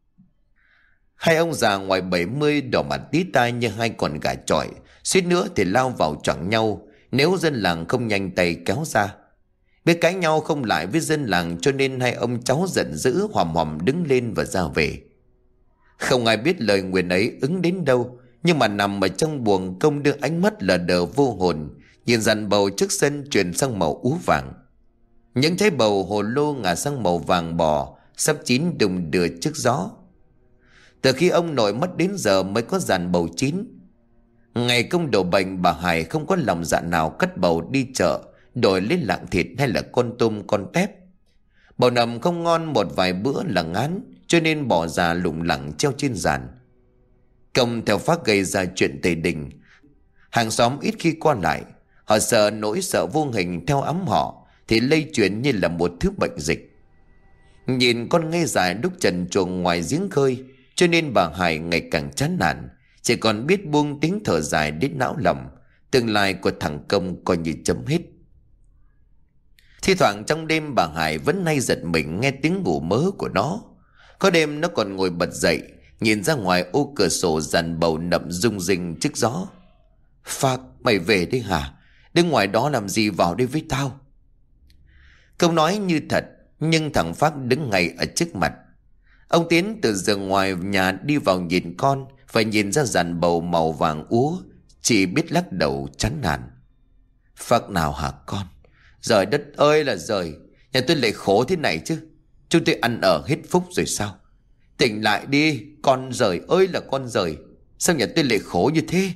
Hai ông già ngoài 70 đỏ mặt tí tai như hai con gà chọi, suýt nữa thì lao vào choảng nhau nếu dân làng không nhanh tay kéo ra. Biết cãi nhau không lại với dân làng, cho nên hai ông cháu giận dữ hòm hòm đứng lên và ra về. Không ai biết lời nguyền ấy ứng đến đâu, nhưng mà nằm ở trong buồng, Công đưa ánh mắt lờ đờ vô hồn nhìn dàn bầu trước sân chuyển sang màu ú vàng. Những trái bầu hồ lô ngả sang màu vàng bò, sắp chín đùng đưa trước gió. Từ khi ông nội mất đến giờ mới có dàn bầu chín. Ngày Công đổ bệnh, bà Hải không có lòng dạ nào cắt bầu đi chợ đổi lấy lạng thịt hay là con tôm con tép. Bầu nằm không ngon một vài bữa là ngán, cho nên bỏ già lủng lẳng treo trên giàn. Công theo Phác gây ra chuyện tề đình. Hàng xóm ít khi qua lại, họ sợ nỗi sợ vô hình theo ấm họ thì lây truyền như là một thứ bệnh dịch. Nhìn con ngây dài đúc trần truồng ngoài giếng khơi, cho nên bà Hải ngày càng chán nản, chỉ còn biết buông tiếng thở dài đến não lòng. Tương lai của thằng Công coi như chấm hết. Thi thoảng trong đêm bà Hải vẫn hay giật mình nghe tiếng ngủ mớ của nó. Có đêm nó còn ngồi bật dậy, nhìn ra ngoài ô cửa sổ dàn bầu nậm rung rinh trước gió. Phác, mày về đi hả? Đứng ngoài đó làm gì, vào đây với tao. Công nói như thật, nhưng thằng Phác đứng ngay ở trước mặt. Ông Tiến từ giường ngoài nhà đi vào nhìn con, và nhìn ra dàn bầu màu vàng úa, chỉ biết lắc đầu chán nản. Phác nào hả con? Trời đất ơi là trời, nhà tôi lại khổ thế này chứ. Chúng tôi ăn ở hết phúc rồi sao? Tỉnh lại đi, con rời ơi là con rời. Sao nhà tôi lại khổ như thế?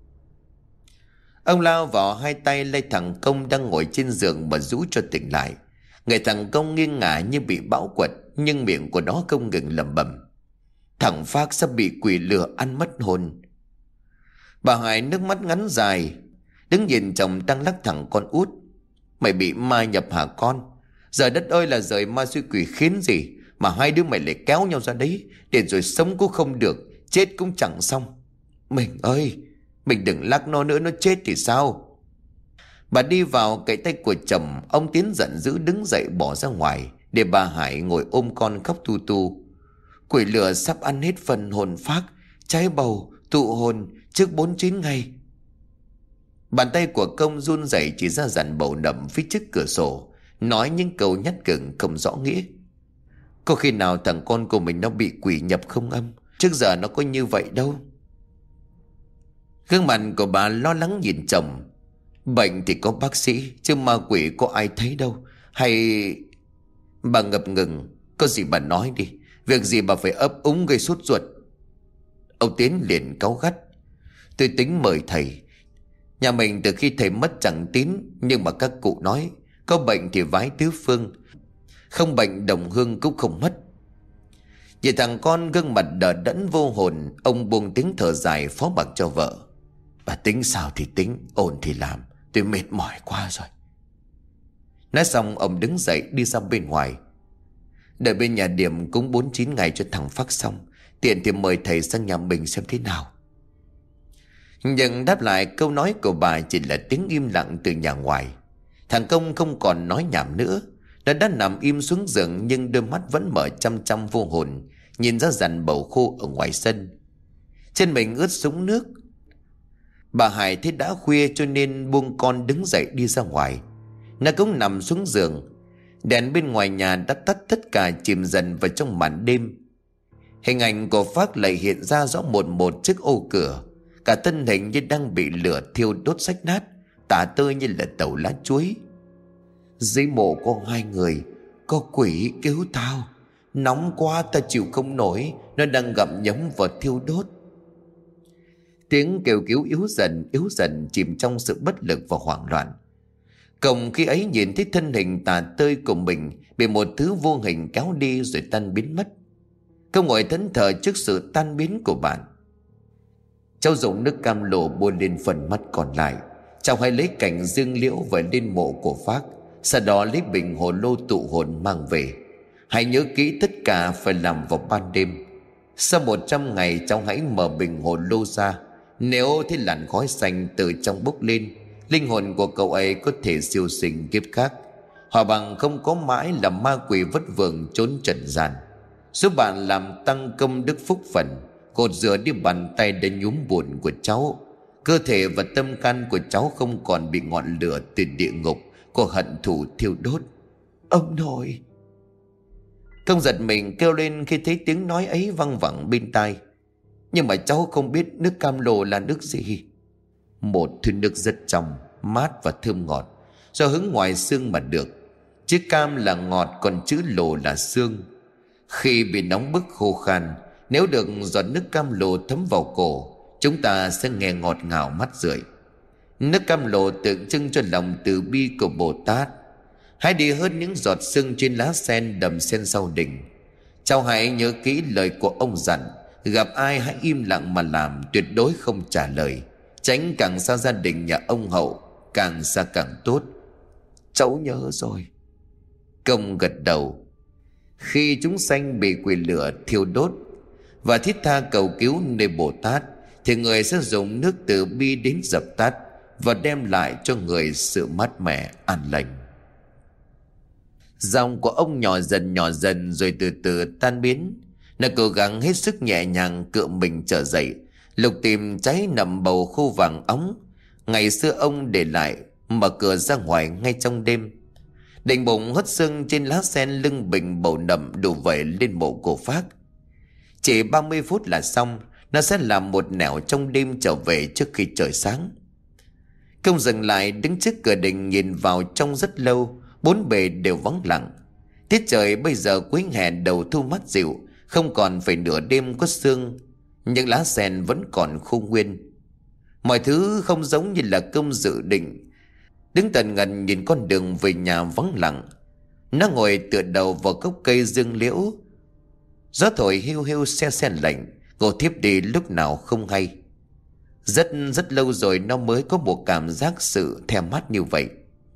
Ông lao vào hai tay lay thằng Công đang ngồi trên giường mà rũ cho tỉnh lại. Người thằng Công nghiêng ngả như bị bão quật, nhưng miệng của nó không ngừng lẩm bẩm: thằng Phác sắp bị quỷ lừa ăn mất hồn. Bà Hải nước mắt ngắn dài, đứng nhìn chồng đang lắc thằng con út. Mày bị ma nhập hả con? Giờ đất ơi là trời, ma suy quỷ khiến gì mà hai đứa mày lại kéo nhau ra đấy, để rồi sống cũng không được, chết cũng chẳng xong. Mình ơi, mình đừng lắc nó nữa, nó chết thì sao? Bà đi vào cậy tay của chồng. Ông Tiến giận dữ đứng dậy bỏ ra ngoài, để bà Hải ngồi ôm con khóc tu tu. Quỷ lửa sắp ăn hết phần hồn Phác, trái bầu tụ hồn trước 49 ngày. Bàn tay của Công run rẩy chỉ ra dàn bầu nằm phía trước cửa sổ, nói những câu nhát gừng không rõ nghĩa. Có khi nào thằng con của mình nó bị quỷ nhập không âm? Trước giờ nó có như vậy đâu. Gương mặt của bà lo lắng nhìn chồng. Bệnh thì có bác sĩ, chứ ma quỷ có ai thấy đâu. Hay... Bà ngập ngừng. Có gì bà nói đi, việc gì bà phải ấp úng gây sốt ruột? Ông Tiến liền cáu gắt: tôi tính mời thầy. Nhà mình từ khi thầy mất chẳng tín, nhưng mà các cụ nói có bệnh thì vái tứ phương, không bệnh đồng hương cũng không mất. Vì thằng con gương mặt đờ đẫn vô hồn, ông buông tiếng thở dài phó bạc cho vợ: bà tính sao thì tính, ổn thì làm, tôi mệt mỏi quá rồi. Nói xong ông đứng dậy đi ra bên ngoài. Đợi bên nhà điểm cúng 49 ngày cho thằng Phác xong, tiện thì mời thầy sang nhà mình xem thế nào. Nhưng đáp lại câu nói của bà chỉ là tiếng im lặng từ nhà ngoài. Thằng Công không còn nói nhảm nữa. Nó đã nằm im xuống giường, nhưng đôi mắt vẫn mở chăm chăm vô hồn, nhìn ra dàn bầu khô ở ngoài sân. Trên mình ướt sũng nước. Bà Hải thấy đã khuya cho nên buông con đứng dậy đi ra ngoài. Nó cũng nằm xuống giường. Đèn bên ngoài nhà đã tắt tất cả, chìm dần vào trong màn đêm. Hình ảnh của Phác lại hiện ra rõ một trước ô cửa. Cả thân hình như đang bị lửa thiêu đốt rách nát, tả tơi như là tàu lá chuối. Dưới mộ có 2 người. Có quỷ cứu tao, nóng quá ta chịu không nổi, nó đang gặm nhấm và thiêu đốt. Tiếng kêu cứu yếu dần chìm trong sự bất lực và hoảng loạn. Công khi ấy nhìn thấy thân hình tả tơi của mình bị một thứ vô hình kéo đi rồi tan biến mất. Công ngồi thẫn thờ trước sự tan biến của bạn. Cháu dùng nước cam lộ bôi lên phần mắt còn lại. Cháu hãy lấy cành dương liễu và lên mộ của Phác, sau đó lấy bình hồ lô tụ hồn mang về. Hãy nhớ kỹ tất cả phải làm vào ban đêm. Sau 100 ngày cháu hãy mở bình hồ lô ra. Nếu thấy làn khói xanh từ trong bốc lên, linh hồn của cậu ấy có thể siêu sinh kiếp khác. Họ bằng không có mãi là ma quỷ vất vưởng trốn trần gian. Giúp bạn làm tăng công đức phúc phần, gột rửa đi bàn tay đã nhuốm bùn của cháu. Cơ thể và tâm can của cháu không còn bị ngọn lửa từ địa ngục của hận thù thiêu đốt. Ông nội! Công giật mình kêu lên khi thấy tiếng nói ấy văng vẳng bên tai. Nhưng mà cháu không biết nước cam lồ là nước gì. Một thứ nước rất trong, mát và thơm ngọt, do hứng ngoài xương mà được. Chữ cam là ngọt, còn chữ lồ là xương. Khi bị nóng bức khô khan, nếu được giọt nước cam lồ thấm vào cổ, chúng ta sẽ nghe ngọt ngào mát rượi. Nước cam lồ tượng trưng cho lòng từ bi của Bồ Tát. Hãy đi hơn những giọt sương trên lá sen đầm sen sau đỉnh. Cháu hãy nhớ kỹ lời của ông dặn, gặp ai hãy im lặng mà làm, tuyệt đối không trả lời. Tránh càng xa gia đình nhà ông Hậu, càng xa càng tốt. Cháu nhớ rồi. Công gật đầu. Khi chúng sanh bị quỷ lửa thiêu đốt và thiết tha cầu cứu nơi Bồ Tát, thì người sẽ dùng nước từ bi đến dập tắt và đem lại cho người sự mát mẻ an lành. Giọng của ông nhỏ dần rồi từ từ tan biến. Nó cố gắng hết sức nhẹ nhàng cựa mình trở dậy, lục tìm trái nậm bầu khô vàng óng ngày xưa ông để lại, mở cửa ra ngoài ngay trong đêm. Định bụng hất xương trên lá sen lưng bình bầu nậm đủ vẩy lên mộ của Phác. Chỉ 30 phút là xong. Nó sẽ làm một nẻo trong đêm trở về trước khi trời sáng. Công dừng lại đứng trước cửa đình nhìn vào trong rất lâu. Bốn bề đều vắng lặng. Tiết trời bây giờ cuối hè đầu thu mát dịu, không còn phải nửa đêm có sương. Nhưng lá sen vẫn còn khô nguyên. Mọi thứ không giống như là Công dự định. Đứng tần ngần nhìn con đường về nhà vắng lặng. Nó ngồi tựa đầu vào gốc cây dương liễu. Gió thổi hiu hiu se se lạnh, cô thiếp đi lúc nào không hay. Rất lâu rồi nó mới có một cảm giác sự thèm mát như vậy.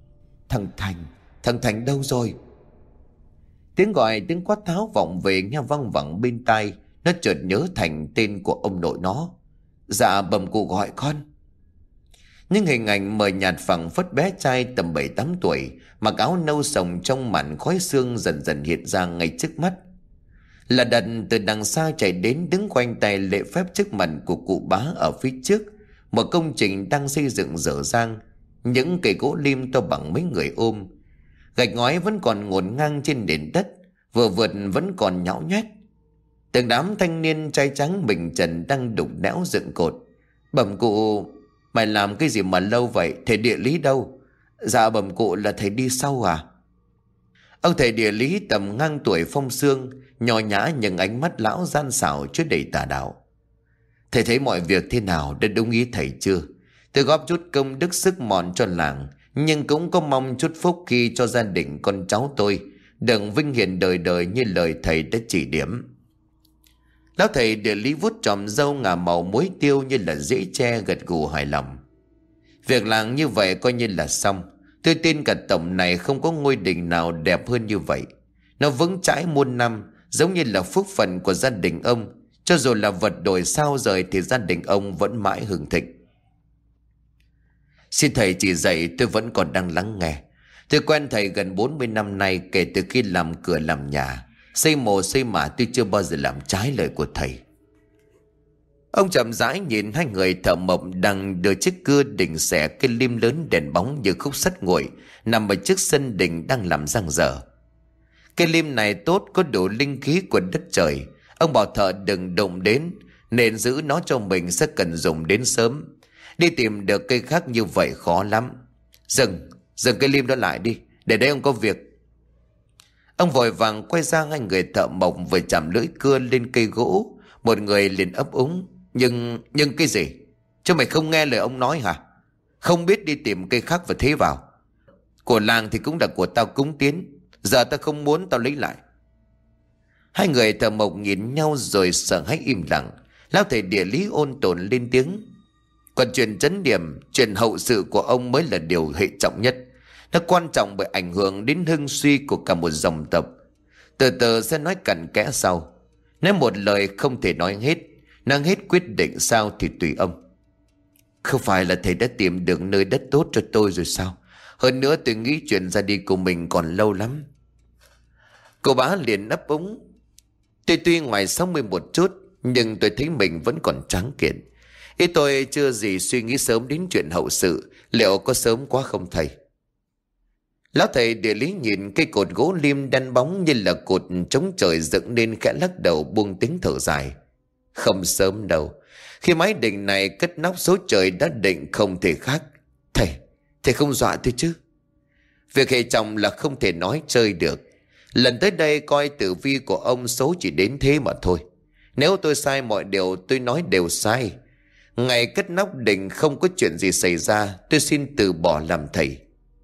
Thằng Thành đâu rồi? Tiếng gọi, tiếng quát tháo vọng về nghe văng vẳng bên tai. Nó chợt nhớ Thành, tên của ông nội nó. Dạ bẩm cụ gọi con. Nhưng hình ảnh mờ nhạt phẳng phất bé trai tầm 7-8 tuổi, mặc áo nâu sồng trong màn khói sương dần dần hiện ra ngay trước mắt. Là Đật từ đằng xa chạy đến, đứng khoanh tay lễ phép trước mặt của cụ Bá. Ở phía trước một công trình đang xây dựng dở dang, những cây gỗ lim to bằng mấy người ôm. Gạch ngói vẫn còn ngổn ngang trên nền đất, vừa vượt vẫn còn nhão nhét. Từng đám thanh niên trai trắng bình trần đang đục đẽo dựng cột. Bẩm cụ, mày làm cái gì mà lâu vậy? Thầy địa lý đâu? Dạ bẩm cụ, là thầy đi sau à? Ông thầy địa lý tầm ngang tuổi Phong Sương, nho nhã nhưng ánh mắt lão gian xảo chứa đầy tà đạo. Thầy thấy mọi việc thế nào, đã đúng ý thầy chưa? Tôi góp chút công đức sức mọn cho làng, nhưng cũng có mong chút phúc khi cho gia đình con cháu tôi đừng vinh hiển đời đời như lời thầy đã chỉ điểm. Lão thầy địa lý vuốt chòm râu ngả màu muối tiêu như là rễ tre, gật gù hài lòng. Việc làng như vậy coi như là xong. Tôi tin cả tổng này không có ngôi đình nào đẹp hơn như vậy. Nó vững chãi muôn năm, giống như là phúc phận của gia đình ông. Cho dù là vật đổi sao rời thì gia đình ông vẫn mãi hưng thịnh. Xin thầy chỉ dạy, tôi vẫn còn đang lắng nghe. Tôi quen thầy gần 40 năm nay, kể từ khi làm cửa làm nhà, xây mồ xây mả, tôi chưa bao giờ làm trái lời của thầy. Ông chậm rãi nhìn hai người thợ mộc đang đưa chiếc cưa đỉnh xẻ cây lim lớn đèn bóng như khúc sắt nguội nằm ở trước sân đình đang làm dang dở. Cây lim này tốt, có đủ linh khí của đất trời. Ông bảo thợ đừng đụng đến, nên giữ nó cho mình sẽ cần dùng đến sớm. Đi tìm được cây khác như vậy khó lắm. Dừng cây lim đó lại đi, để đấy ông có việc. Ông vội vàng quay ra, hai người thợ mộc vừa chạm lưỡi cưa lên cây gỗ. Một người liền ấp úng: Nhưng cái gì? Chứ mày không nghe lời ông nói hả? Không biết đi tìm cây khác và thế vào. Của làng thì cũng là của tao cúng tiến, giờ tao không muốn tao lấy lại. Hai người thợ mộc nhìn nhau rồi sợ hãi im lặng. Lão thầy địa lý ôn tồn lên tiếng: Còn chuyện trấn điểm, chuyện hậu sự của ông mới là điều hệ trọng nhất. Nó quan trọng bởi ảnh hưởng đến hưng suy của cả một dòng tộc. Từ từ sẽ nói cặn kẽ sau. Nếu một lời không thể nói hết, nói hết quyết định sao thì tùy ông. Không phải là thầy đã tìm được nơi đất tốt cho tôi rồi sao? Hơn nữa tôi nghĩ chuyện ra đi của mình còn lâu lắm. Cô bá liền ấp úng: Tôi tuy ngoài 60 một chút, nhưng tôi thấy mình vẫn còn tráng kiện. Ý tôi chưa gì suy nghĩ sớm đến chuyện hậu sự. Liệu có sớm quá không thầy? Lão thầy địa lý nhìn cây cột gỗ lim đen bóng như là cột chống trời dựng nên, khẽ lắc đầu buông tiếng thở dài. Không sớm đâu. Khi mái đình này cất nóc, số trời đã định không thể khác. Thầy không dọa tôi chứ? Việc hệ trọng là không thể nói chơi được. Lần tới đây coi tử vi của ông số chỉ đến thế mà thôi. Nếu tôi sai, mọi điều tôi nói đều sai. Ngày cất nóc đình không có chuyện gì xảy ra, tôi xin từ bỏ làm thầy.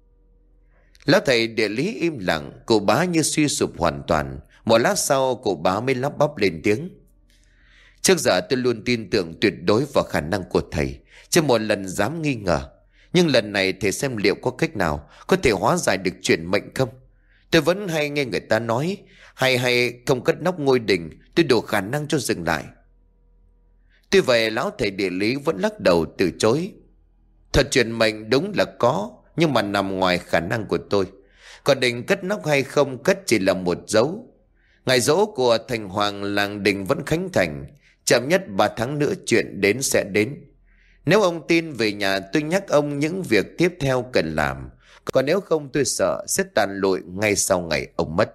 Lão thầy địa lý im lặng, cụ bá như suy sụp hoàn toàn. Một lát sau cụ bá mới lắp bắp lên tiếng: Trước giờ tôi luôn tin tưởng tuyệt đối vào khả năng của thầy, chưa một lần dám nghi ngờ. Nhưng lần này thầy xem liệu có cách nào có thể hóa giải được chuyện mệnh không? Tôi vẫn hay nghe người ta nói hay không cất nóc ngôi đình, tôi đủ khả năng cho dừng lại. Tuy vậy lão thầy địa lý vẫn lắc đầu từ chối. Thật chuyện mệnh đúng là có, nhưng mà nằm ngoài khả năng của tôi. Còn đình cất nóc hay không cất chỉ là một dấu. Ngày dỗ của thành hoàng làng đình vẫn khánh thành, chậm nhất 3 tháng nữa chuyện đến sẽ đến. Nếu ông tin, về nhà tôi nhắc ông những việc tiếp theo cần làm. Còn nếu không, tôi sợ sẽ tàn lụi ngay sau ngày ông mất.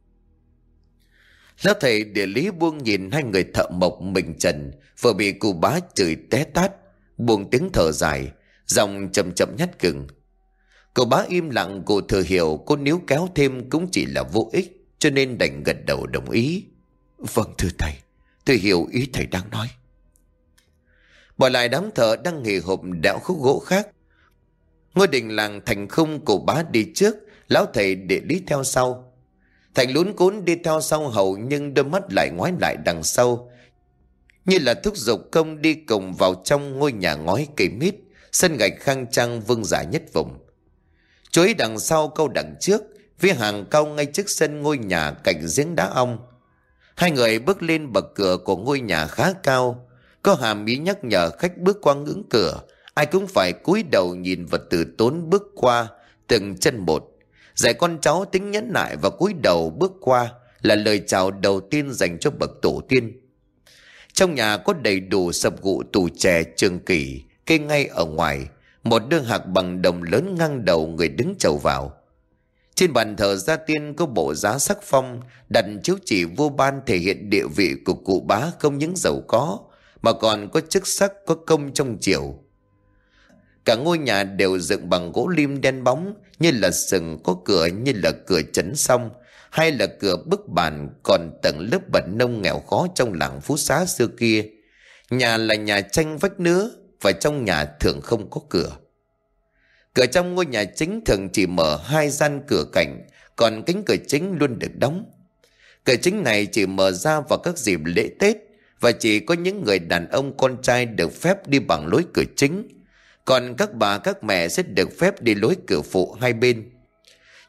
Lão thầy địa lý buông nhìn hai người thợ mộc mình trần vừa bị cụ bá chửi té tát, buông tiếng thở dài, giọng chậm chậm nhát gừng. Cụ bá im lặng, cụ thừa hiểu cô níu kéo thêm cũng chỉ là vô ích, cho nên đành gật đầu đồng ý. Vâng thưa thầy, tôi hiểu ý thầy đang nói. Bỏ lại đám thợ đang nghề hộp đẽo khúc gỗ khác. Ngôi đình làng thành khung, cụ bá đi trước, lão thầy địa lý theo sau. Thành lún cún đi theo sau hầu, nhưng đôi mắt lại ngoái lại đằng sau, như là thúc giục công đi cùng vào trong ngôi nhà ngói cây mít, sân gạch khang trang vương giả nhất vùng. Chuối đằng sau, câu đằng trước, với hàng cao ngay trước sân ngôi nhà cạnh giếng đá ong. Hai người bước lên bậc cửa của ngôi nhà khá cao, có hàm ý nhắc nhở khách bước qua ngưỡng cửa ai cũng phải cúi đầu nhìn và từ tốn bước qua từng chân một. Dạy con cháu tính nhẫn nại và cúi đầu bước qua là lời chào đầu tiên dành cho bậc tổ tiên. Trong nhà có đầy đủ sập gụ, tủ chè, trường kỷ kê ngay ở ngoài, một đương hạc bằng đồng lớn ngang đầu người đứng chầu vào. Trên bàn thờ gia tiên có bộ giá sắc phong đặt chiếu chỉ vua ban, thể hiện địa vị của cụ bá không những giàu có mà còn có chức sắc, có công trong triều. Cả ngôi nhà đều dựng bằng gỗ lim đen bóng, như là sừng, có cửa như là cửa trấn song hay là cửa bức bàn. Còn tầng lớp bần nông nghèo khó trong làng Phú Xá xưa kia, nhà là nhà tranh vách nứa, và trong nhà thường không có cửa. Cửa trong ngôi nhà chính thường chỉ mở 2 gian cửa cạnh, còn cánh cửa chính luôn được đóng. Cửa chính này chỉ mở ra vào các dịp lễ Tết, và chỉ có những người đàn ông con trai được phép đi bằng lối cửa chính, còn các bà các mẹ sẽ được phép đi lối cửa phụ hai bên.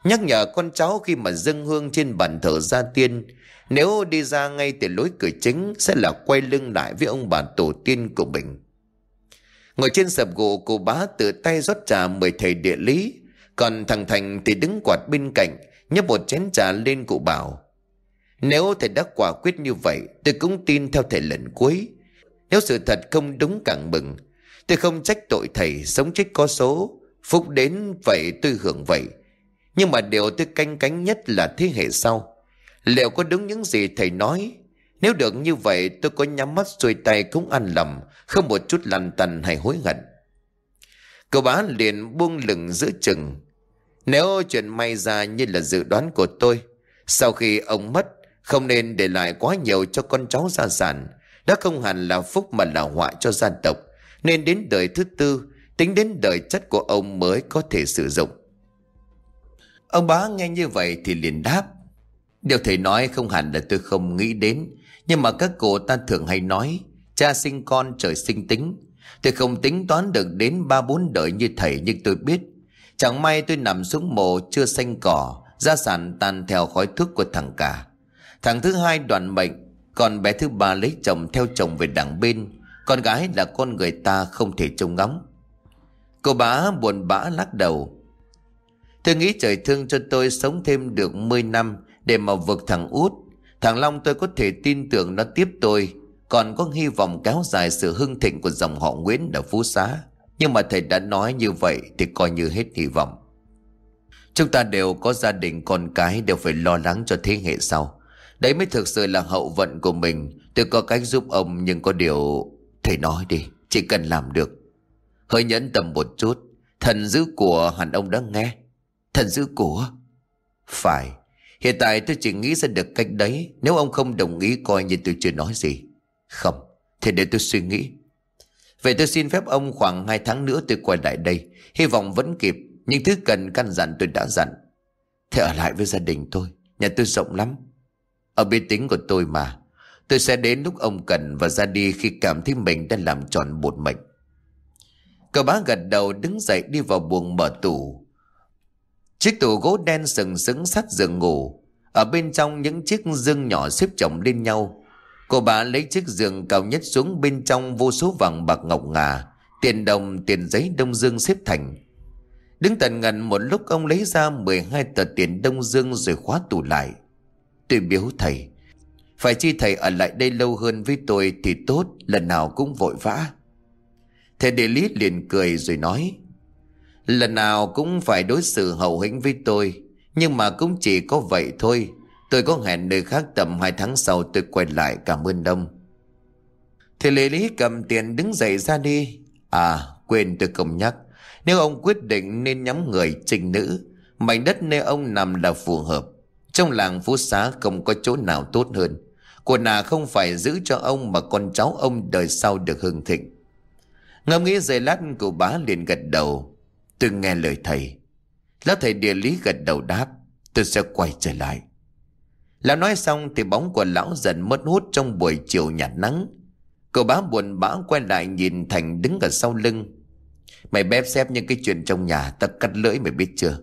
nhắc nhở con cháu khi mà dâng hương trên bàn thờ gia tiên, nếu đi ra ngay từ lối cửa chính sẽ là quay lưng lại với ông bà tổ tiên của mình. Ngồi trên sập gỗ, cô bá tự tay rót trà mời thầy địa lý, còn thằng Thành thì đứng quạt bên cạnh, nhấp một chén trà lên. Cụ bảo: nếu thầy đã quả quyết như vậy, tôi cũng tin theo thầy lần cuối. Nếu sự thật không đúng càng mừng. Tôi không trách tội thầy, sống chết có số, phúc đến vậy tôi hưởng vậy. Nhưng mà điều tôi canh cánh nhất là thế hệ sau. Liệu có đúng những gì thầy nói? Nếu được như vậy, tôi có nhắm mắt xuôi tay cũng an lòng, không một chút lăn tăn hay hối hận. Cậu bá liền buông lửng giữa chừng: nếu chuyện may ra như là dự đoán của tôi, sau khi ông mất, không nên để lại quá nhiều cho con cháu gia sản. Đó không hẳn là phúc mà là họa cho gia tộc, nên đến đời thứ tư, tính đến đời chất của ông mới có thể sử dụng. Ông bá nghe như vậy thì liền đáp: điều thầy nói không hẳn là tôi không nghĩ đến, nhưng mà các cụ ta thường hay nói cha sinh con trời sinh tính. Tôi không tính toán được đến 3-4 đời như thầy, nhưng tôi biết chẳng may tôi nằm xuống mồ chưa xanh cỏ, gia sản tan theo khói thuốc của thằng cả. Thằng thứ hai đoạn mệnh, còn bé thứ ba lấy chồng theo chồng về đằng bên. Con gái là con người ta không thể trông ngóng. Cô bá buồn bã lắc đầu: tôi nghĩ trời thương cho tôi sống thêm được 10 năm để mà vực thằng út. Thằng Long tôi có thể tin tưởng nó tiếp tôi, còn có hy vọng kéo dài sự hưng thịnh của dòng họ Nguyễn ở Phú Xá. Nhưng mà thầy đã nói như vậy thì coi như hết hy vọng. Chúng ta đều có gia đình con cái, đều phải lo lắng cho thế hệ sau. Đấy mới thực sự là hậu vận của mình. Tôi có cách giúp ông, nhưng có điều thầy nói đi, chỉ cần làm được. Hơi nhẫn tâm một chút. Thần giữ của hẳn ông đã nghe. Thần giữ của? Phải. Hiện tại tôi chỉ nghĩ ra được cách đấy. Nếu ông không đồng ý coi như tôi chưa nói gì. Không, thì để tôi suy nghĩ. Vậy tôi xin phép ông khoảng 2 tháng nữa tôi quay lại đây. Hy vọng vẫn kịp. Nhưng thứ cần căn dặn tôi đã dặn. Thế ở lại với gia đình tôi. Nhà tôi rộng lắm. Ở biết tính của tôi mà. Tôi sẽ đến lúc ông cần và ra đi khi cảm thấy mình đã làm tròn bổn mệnh. Cậu bá gật đầu đứng dậy đi vào buồng mở tủ. Chiếc tủ gỗ đen sừng sững sát giường ngủ. Ở bên trong những chiếc giường nhỏ xếp chồng lên nhau. Cô bá lấy chiếc giường cao nhất xuống, bên trong vô số vàng bạc ngọc ngà, tiền đồng, tiền giấy đông dương xếp thành. Đứng tận ngần một lúc, ông lấy ra 12 tờ tiền đông dương rồi khóa tủ lại. Tôi biếu thầy, phải chi thầy ở lại đây lâu hơn với tôi thì tốt, lần nào cũng vội vã. Thầy địa lý liền cười rồi nói: lần nào cũng phải đối xử hậu hĩnh với tôi, nhưng mà cũng chỉ có vậy thôi. Tôi có hẹn nơi khác, tầm 2 tháng sau tôi quay lại, cảm ơn ông. Thầy địa lý cầm tiền đứng dậy ra đi. À quên, tôi không nhắc, nếu ông quyết định nên nhắm người trinh nữ, mảnh đất nơi ông nằm là phù hợp. Trong làng Phú Xá không có chỗ nào tốt hơn. Của nà không phải giữ cho ông, mà con cháu ông đời sau được hưng thịnh. Ngẫm nghĩ giây lát, cụ bá liền gật đầu: tôi nghe lời thầy. Lão thầy địa lý gật đầu đáp: tôi sẽ quay trở lại. Lão nói xong thì bóng của lão dần mất hút trong buổi chiều nhạt nắng. Cậu bá buồn bã quay lại nhìn Thành đứng ở sau lưng. Mày bép xép những cái chuyện trong nhà, ta cắt lưỡi mày biết chưa?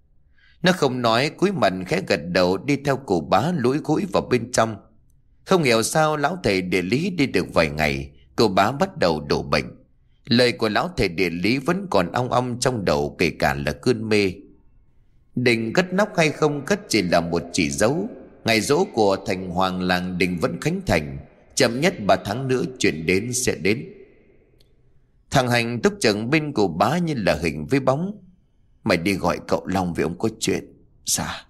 Nó không nói, cúi mặt khẽ gật đầu đi theo cụ bá lũi cũi vào bên trong. Không hiểu sao lão thầy địa lý đi được vài ngày, cụ bá bắt đầu đổ bệnh. Lời của lão thầy địa lý vẫn còn ong ong trong đầu, kể cả là cơn mê. Định cất nóc hay không cất chỉ là một chỉ dấu. Ngày giỗ của thành hoàng làng Đình vẫn khánh thành, chậm nhất 3 tháng nữa chuyện đến sẽ đến. Thằng Hành túc chừng bên cụ bá như là hình với bóng. Mày đi gọi cậu Long vì ông có chuyện. Dạ.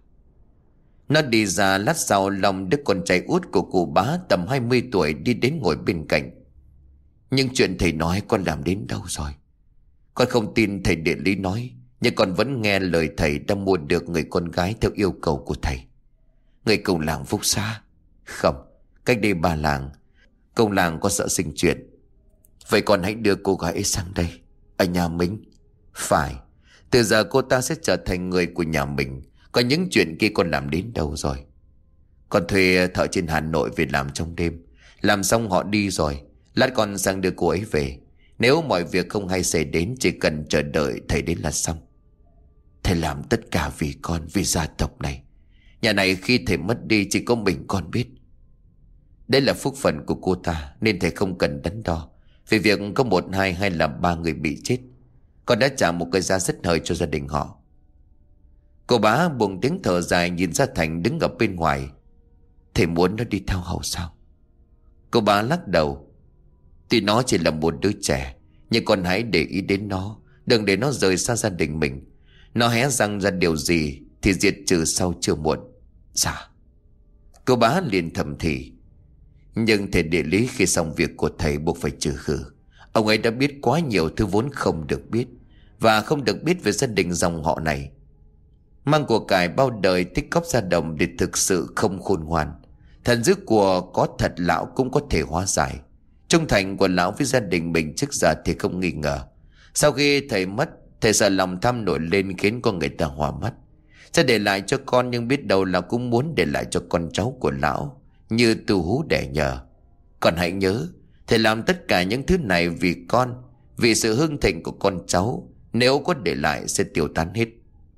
Nó đi ra, lát sau Long, đứa con trai út của cụ bá tầm 20 tuổi, đi đến ngồi bên cạnh. Nhưng chuyện thầy nói con làm đến đâu rồi? Con không tin thầy địa lý nói, nhưng con vẫn nghe lời thầy đã mua được người con gái theo yêu cầu của thầy. Người cùng làng Phúc Xá. Không, cách đây 3 làng. Công làng có sợ sinh chuyện. Vậy con hãy đưa cô gái ấy sang đây, ở nhà mình. Phải, từ giờ cô ta sẽ trở thành người của nhà mình. Còn những chuyện kia con làm đến đâu rồi? Con thuê thợ trên Hà Nội về làm trong đêm. Làm xong họ đi rồi, lát con sang đưa cô ấy về. Nếu mọi việc không hay xảy đến, chỉ cần chờ đợi thầy đến là xong. Thầy làm tất cả vì con, vì gia tộc này. Nhà này khi thầy mất đi chỉ có mình con biết. Đây là phúc phận của cô ta, nên thầy không cần đắn đo về việc có 1, 2 hay là 3 người bị chết. Con đã trả một cái giá rất hời cho gia đình họ. Cô bá buông tiếng thở dài nhìn ra Thành đứng ở bên ngoài. Thầy muốn nó đi theo Hậu sao? Cô bá lắc đầu. Tuy nó chỉ là một đứa trẻ, nhưng con hãy để ý đến nó, đừng để nó rời xa gia đình mình. Nó hé răng ra điều gì thì diệt trừ sau chưa muộn. Dạ. Cô bá liền thầm thì. Nhưng thầy địa lý khi xong việc của thầy buộc phải trừ khử. Ông ấy đã biết quá nhiều thứ vốn không được biết, và không được biết về gia đình dòng họ này. Mang của cải bao đời tích cóp ra đồng để thực sự không khôn ngoan. Thần dữ của có thật lão cũng có thể hóa giải. Trung thành của lão với gia đình mình trước giờ thì không nghi ngờ. Sau khi thầy mất, thầy sợ lòng tham nổi lên khiến con người ta hòa mắt. Sẽ để lại cho con, nhưng biết đâu là cũng muốn để lại cho con cháu của lão, như tu hú đẻ nhờ. Con hãy nhớ, thầy làm tất cả những thứ này vì con, vì sự hưng thịnh của con cháu. Nếu có để lại sẽ tiêu tan hết.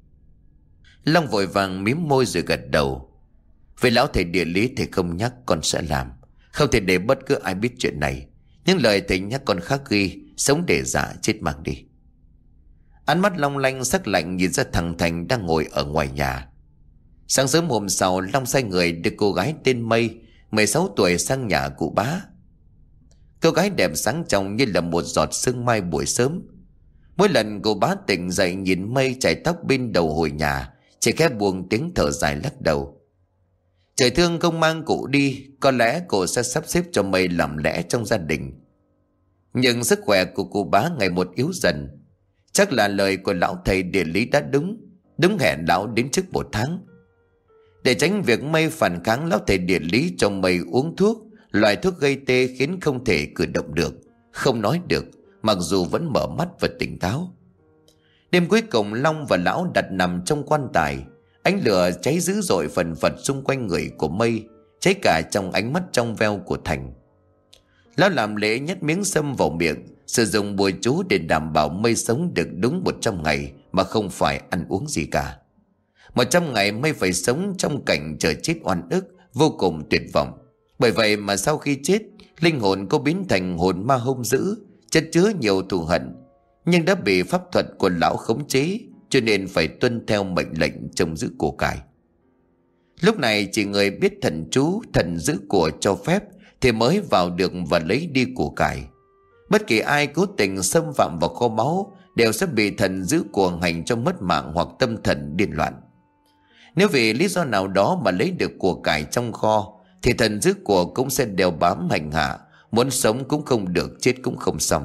Long vội vàng mím môi rồi gật đầu. Với lão thầy địa lý thầy không nhắc, con sẽ làm. Không thể để bất cứ ai biết chuyện này. Những lời thầy nhắc con khắc ghi, sống để dạ chết mang đi. Ánh mắt long lanh sắc lạnh nhìn ra thằng Thành đang ngồi ở ngoài nhà. Sáng sớm hôm sau, Long sai người đưa cô gái tên Mây 16 tuổi sang nhà cụ bá. Cô gái đẹp sáng trong như là một giọt sương mai buổi sớm. Mỗi lần cô bá tỉnh dậy nhìn Mây chải tóc bên đầu hồi nhà, chỉ khẽ buông tiếng thở dài lắc đầu. Trời thương không mang cụ đi, có lẽ cô sẽ sắp xếp cho Mây làm lẽ trong gia đình. Nhưng sức khỏe của cụ bá ngày một yếu dần. Chắc là lời của lão thầy địa lý đã đúng hẹn lão đến trước 1 tháng. Để tránh việc Mây phản kháng, lão thầy địa lý cho Mây uống thuốc, loại thuốc gây tê khiến không thể cử động được, không nói được, mặc dù vẫn mở mắt và tỉnh táo. Đêm cuối cùng, Long và lão đặt nằm trong quan tài. Ánh lửa cháy dữ dội phần phật xung quanh người của Mây, cháy cả trong ánh mắt trong veo của Thành. Lão làm lễ nhét miếng sâm vào miệng, sử dụng bùa chú để đảm bảo Mây sống được đúng 100 ngày mà không phải ăn uống gì cả. 100 ngày Mây phải sống trong cảnh chờ chết oan ức, vô cùng tuyệt vọng. Bởi vậy mà sau khi chết, linh hồn cô biến thành hồn ma hung dữ, chất chứa nhiều thù hận, nhưng đã bị pháp thuật của lão khống chế, cho nên phải tuân theo mệnh lệnh trông giữ của cải. Lúc này chỉ người biết thần chú, thần giữ của cho phép thì mới vào được và lấy đi của cải. Bất kỳ ai cố tình xâm phạm vào kho báu đều sẽ bị thần giữ của hành cho mất mạng hoặc tâm thần điên loạn. Nếu vì lý do nào đó mà lấy được của cải trong kho, thì thần giữ của cũng sẽ đeo bám hành hạ, muốn sống cũng không được, chết cũng không xong.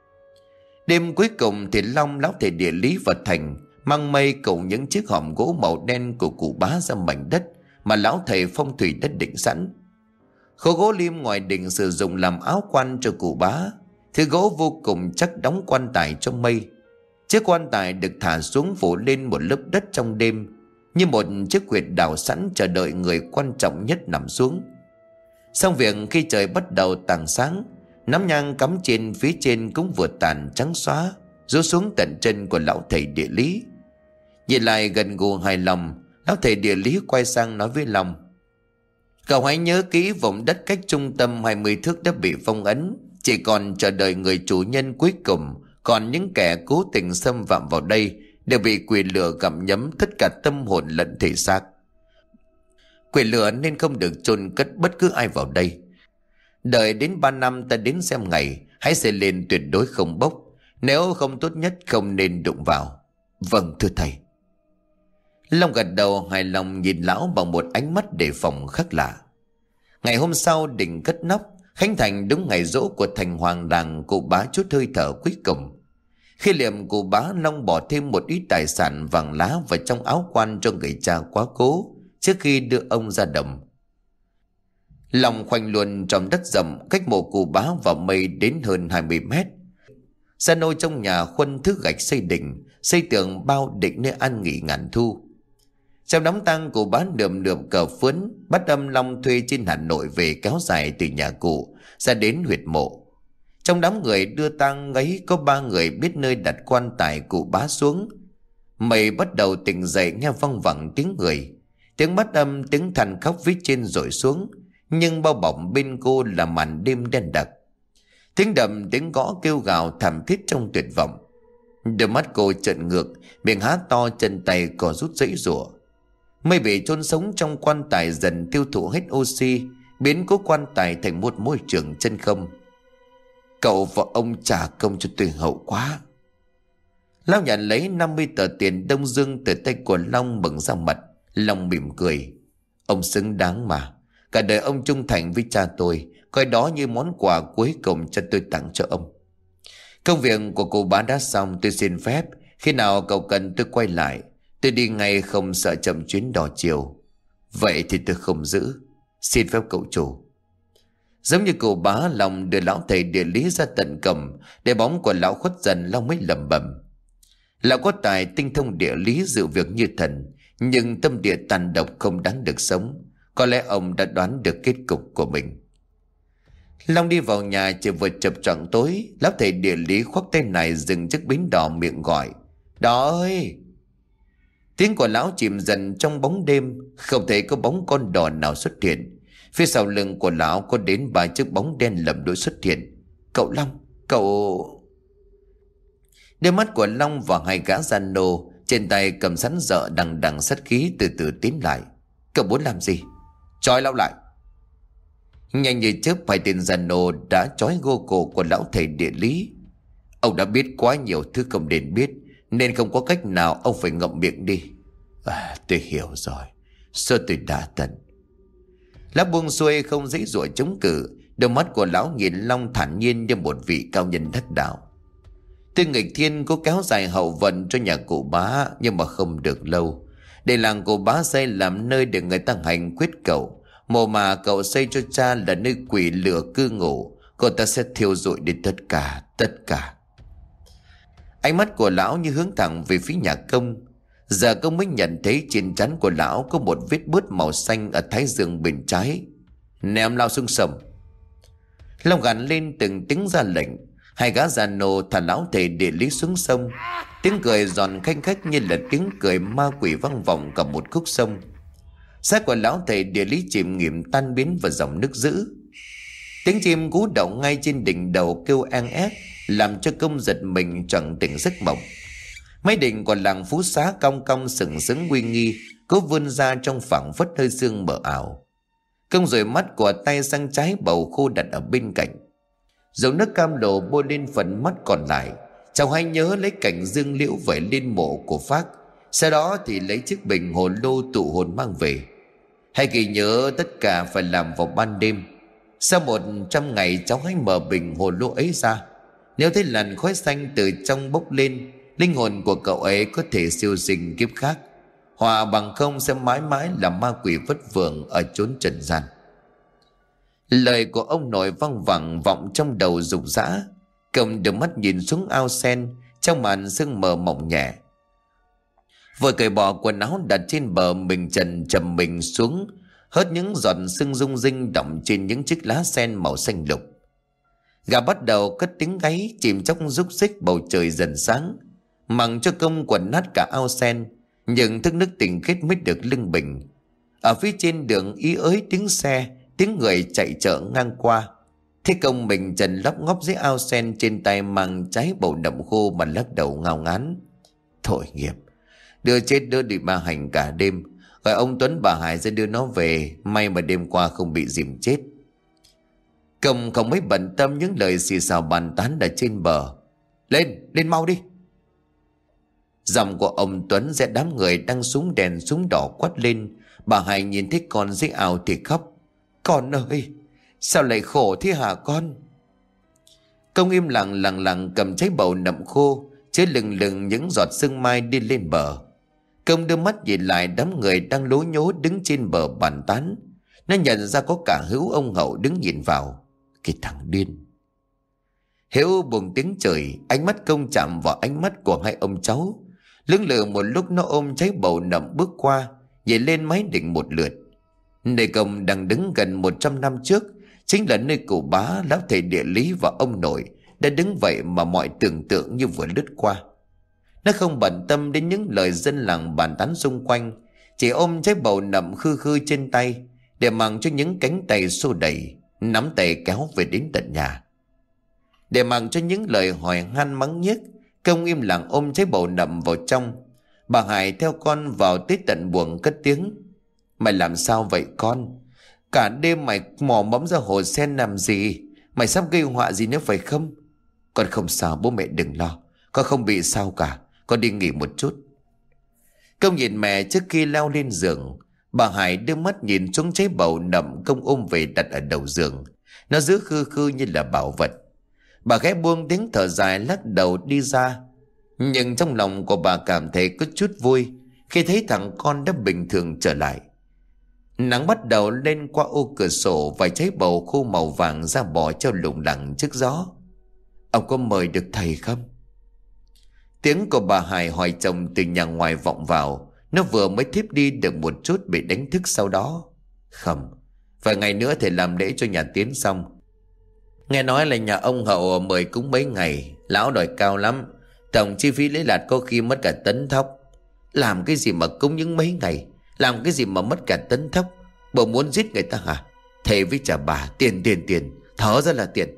Đêm cuối cùng thì Long, lão thầy địa lý và Thành mang Mây cùng những chiếc hòm gỗ màu đen của cụ bá ra mảnh đất mà lão thầy phong thủy đất định sẵn. Khối gỗ lim ngoài đình sử dụng làm áo quan cho cụ bá. Thứ gỗ vô cùng chắc đóng quan tài cho Mây. Chiếc quan tài được thả xuống phủ lên một lớp đất trong đêm, như một chiếc huyệt đào sẵn chờ đợi người quan trọng nhất nằm xuống. Xong việc, khi trời bắt đầu tảng sáng, nắm nhang cắm trên phía trên cũng vừa tàn trắng xóa, rũ xuống tận chân của lão thầy địa lý. Nhìn lại gần gù hài lòng, lão thầy địa lý quay sang nói với Long: Cậu hãy nhớ kỹ, vùng đất cách trung tâm 20 thước đã bị phong ấn, chỉ còn chờ đợi người chủ nhân cuối cùng. Còn những kẻ cố tình xâm phạm vào đây đều bị quỷ lửa gặm nhấm tất cả tâm hồn lẫn thể xác. Quỷ lửa nên không được chôn cất bất cứ ai vào đây. Đợi đến 3 năm ta đến xem ngày, hãy xây lên tuyệt đối không bốc. Nếu không, tốt nhất không nên đụng vào. Vâng thưa thầy. Long gật đầu hài lòng nhìn lão bằng một ánh mắt đề phòng khác lạ. Ngày hôm sau, đình cất nóc khánh thành đúng ngày giỗ của thành hoàng làng. Cụ bá chút hơi thở cuối cùng. Khi liệm cụ bá, Long bỏ thêm một ít tài sản vàng lá vào trong áo quan cho người cha quá cố trước khi đưa ông ra đồng. Long khoanh luôn trong đất rậm cách mộ cụ bá và Mây đến hơn 20 mét. Gia nô trong nhà khuân thứ gạch xây đình, xây tường bao định nơi an nghỉ ngàn thu. Trong đám tang, cụ bá nườm nượp cờ phướn bắt âm Long thuê trên Hà Nội về kéo dài từ nhà cụ ra đến huyệt mộ. Trong đám người đưa tang ấy có 3 người biết nơi đặt quan tài cụ bá xuống. Mày bắt đầu tỉnh dậy nghe văng vẳng tiếng người. Tiếng bắt âm, tiếng than khóc phía trên rồi xuống. Nhưng bao bọc bên cô là màn đêm đen đặc. Tiếng đầm, tiếng gõ kêu gào thảm thiết trong tuyệt vọng. Đôi mắt cô trợn ngược, miệng há to, chân tay co rút giãy giụa. Mây bị chôn sống trong quan tài dần tiêu thụ hết oxy, biến cố quan tài thành một môi trường chân không. Cậu và ông trả công cho tôi hậu quá. Lão nhận lấy 50 tờ tiền Đông Dương từ tay của Long bừng ra mặt. Long mỉm cười. Ông xứng đáng mà. Cả đời ông trung thành với cha tôi, coi đó như món quà cuối cùng cho tôi tặng cho ông. Công việc của cô bá đã xong, tôi xin phép. Khi nào cậu cần tôi quay lại. Tôi đi ngay, không sợ chậm chuyến đò chiều. Vậy thì tôi không giữ. Xin phép cậu chủ. Giống như cô bá, Long đưa lão thầy địa lý ra tận cầm, để bóng của lão khuất dần. Long mới lẩm bẩm. Lão có tài tinh thông địa lý, dự việc như thần, nhưng tâm địa tàn độc không đáng được sống. Có lẽ ông đã đoán được kết cục của mình. Long đi vào nhà, trời vừa chập choạng tối. Lão thầy địa lý khoác tay này dừng chiếc bến đò, miệng gọi. Đò ơi! Tiếng của lão chìm dần trong bóng đêm, không thấy có bóng con đò nào xuất hiện. Phía sau lưng của lão có đến 3 chiếc bóng đen lầm đuổi xuất hiện. Cậu Long, cậu... Đôi mắt của Long và hai gã gian nô trên tay cầm sẵn dợ đằng đằng sát khí từ từ tiến lại. Cậu muốn làm gì? Trói lão lại. Nhanh như chớp, hai tên gian nô đã trói gô cổ của lão thầy địa lý. Ông đã biết quá nhiều thứ không nên biết, nên không có cách nào, ông phải ngậm miệng đi. Tôi hiểu rồi. Sơ tôi đã tận. Lão buông xuôi, không dãy dụa chống cự. Đôi mắt của lão nhìn Long thản nhiên như một vị cao nhân đắc đạo. Tôi nghịch thiên cố kéo dài hậu vận cho nhà cụ bá, nhưng mà không được lâu. Để làng cụ bá xây làm nơi để người ta hành quyết cậu. Mồ mà cậu xây cho cha là nơi quỷ lửa cư ngụ, cô ta sẽ thiêu rụi đi tất cả. Ánh mắt của lão như hướng thẳng về phía nhà Công. Giờ Công mới nhận thấy trên trán của lão có một vết bớt màu xanh ở thái dương bên trái. Ném lão xuống sông. Long gằn lên từng tiếng ra lệnh. Hai gã già nô thả lão thầy địa lý xuống sông. Tiếng cười giòn khanh khách như là tiếng cười ma quỷ vang vọng cả một khúc sông. Xác của lão thầy địa lý chìm nghỉm tan biến vào dòng nước dữ. Tiếng chim cú đậu ngay trên đỉnh đầu kêu ang ép, làm cho Công giật mình choàng tỉnh giấc mộng. Mái đình của làng Phú Xá cong cong sừng sững uy nghi, cố vươn ra trong phẳng phất hơi sương mờ ảo. Công dời mắt của tay sang trái bầu khô đặt ở bên cạnh. Dòng nước cam lộ bôi lên phần mắt còn lại. Cháu hay nhớ lấy cảnh dương liễu vẩy lên mộ của Phác. Sau đó thì lấy chiếc bình hồ lô tụ hồn mang về. Hãy ghi nhớ tất cả phải làm vào ban đêm. Sau 100 ngày cháu hãy mở bình hồ lô ấy ra. Nếu thấy làn khói xanh từ trong bốc lên, linh hồn của cậu ấy có thể siêu sinh kiếp khác, hoặc bằng không sẽ mãi mãi là ma quỷ vất vưởng ở chốn trần gian. Lời của ông nội văng vẳng vọng trong đầu rục rã. Công đưa mắt nhìn xuống ao sen trong màn sương mờ mỏng nhẹ. Vừa cởi bỏ quần áo đặt trên bờ, mình trần chầm mình xuống, hớt những giọt sương rung rinh đọng trên những chiếc lá sen màu xanh lục. Gà bắt đầu cất tiếng gáy, chìm trong rúc rích, bầu trời dần sáng. Mặng cho Công quần nát cả ao sen, nhưng thức nước tình khiết mới được lưng bình. Ở phía trên đường ý ới tiếng xe, tiếng người chạy chợ ngang qua. Thế Công mình trần lóc ngóp dưới ao sen, trên tay mang trái bầu đậm khô mà lắc đầu ngao ngán. Thôi nghiệp, đưa chết đưa đi ba hành cả đêm, gọi ông Tuấn bà Hải ra đưa nó về, may mà đêm qua không bị dìm chết. Công không mấy bận tâm những lời xì xào bàn tán ở trên bờ. Lên mau đi. Giọng của ông Tuấn rẽ đám người đang súng đèn súng đỏ quát lên. Bà Hải nhìn thấy con dưới ao thì khóc. Con ơi, sao lại khổ thế hả con? Công im lặng cầm trái bầu nậm khô, chứa lừng lừng những giọt sương mai đi lên bờ. Công đưa mắt nhìn lại đám người đang lố nhố đứng trên bờ bàn tán. Nó nhận ra có cả Hữu ông Hậu đứng nhìn vào. Cái thằng điên. Hữu buông tiếng chửi, ánh mắt Công chạm vào ánh mắt của hai ông cháu. Lưỡng lự một lúc, nó ôm trái bầu nậm bước qua, nhảy lên mái đỉnh một lượt. Nơi Công đang đứng gần 100 năm trước chính là nơi cụ bá, lão thầy địa lý và ông nội đã đứng vậy mà mọi tưởng tượng như vừa lướt qua. Nó không bận tâm đến những lời dân làng bàn tán xung quanh, chỉ ôm trái bầu nậm khư khư trên tay để mặc cho những cánh tay xô đẩy, nắm tay kéo về đến tận nhà. Để mặc cho những lời hỏi han mắng nhiếc, Công im lặng ôm trái bầu nậm vào trong. Bà Hải theo con vào tới tận buồng cất tiếng: "Mày làm sao vậy con? Cả đêm mày mò mẫm ra hồ sen làm gì? Mày sắp gây họa gì nữa phải không?" "Con không sao, bố mẹ đừng lo. Con không bị sao cả. Con đi nghỉ một chút." Công nhìn mẹ trước khi leo lên giường. Bà Hải đưa mắt nhìn xuống trái bầu nậm Công ôm về đặt ở đầu giường. Nó giữ khư khư như là bảo vật. Bà khẽ buông tiếng thở dài lắc đầu đi ra. Nhưng trong lòng của bà cảm thấy có chút vui khi thấy thằng con đã bình thường trở lại. Nắng bắt đầu lên qua ô cửa sổ, vài trái bầu khô màu vàng ra bò treo lủng lẳng trước gió. "Ông có mời được thầy không?" Tiếng của bà Hải hỏi chồng từ nhà ngoài vọng vào. Nó vừa mới thiếp đi được một chút bị đánh thức sau đó. "Không, vài ngày nữa thầy làm lễ cho nhà Tiến xong. Nghe nói là nhà ông Hậu mời cúng mấy ngày, lão đòi cao lắm. Tổng chi phí lễ lạt có khi mất cả tấn thóc. Làm cái gì mà cúng những mấy ngày, làm cái gì mà mất cả tấn thóc. Bộ muốn giết người ta hả? Thầy với trả bà tiền, thở ra là tiền."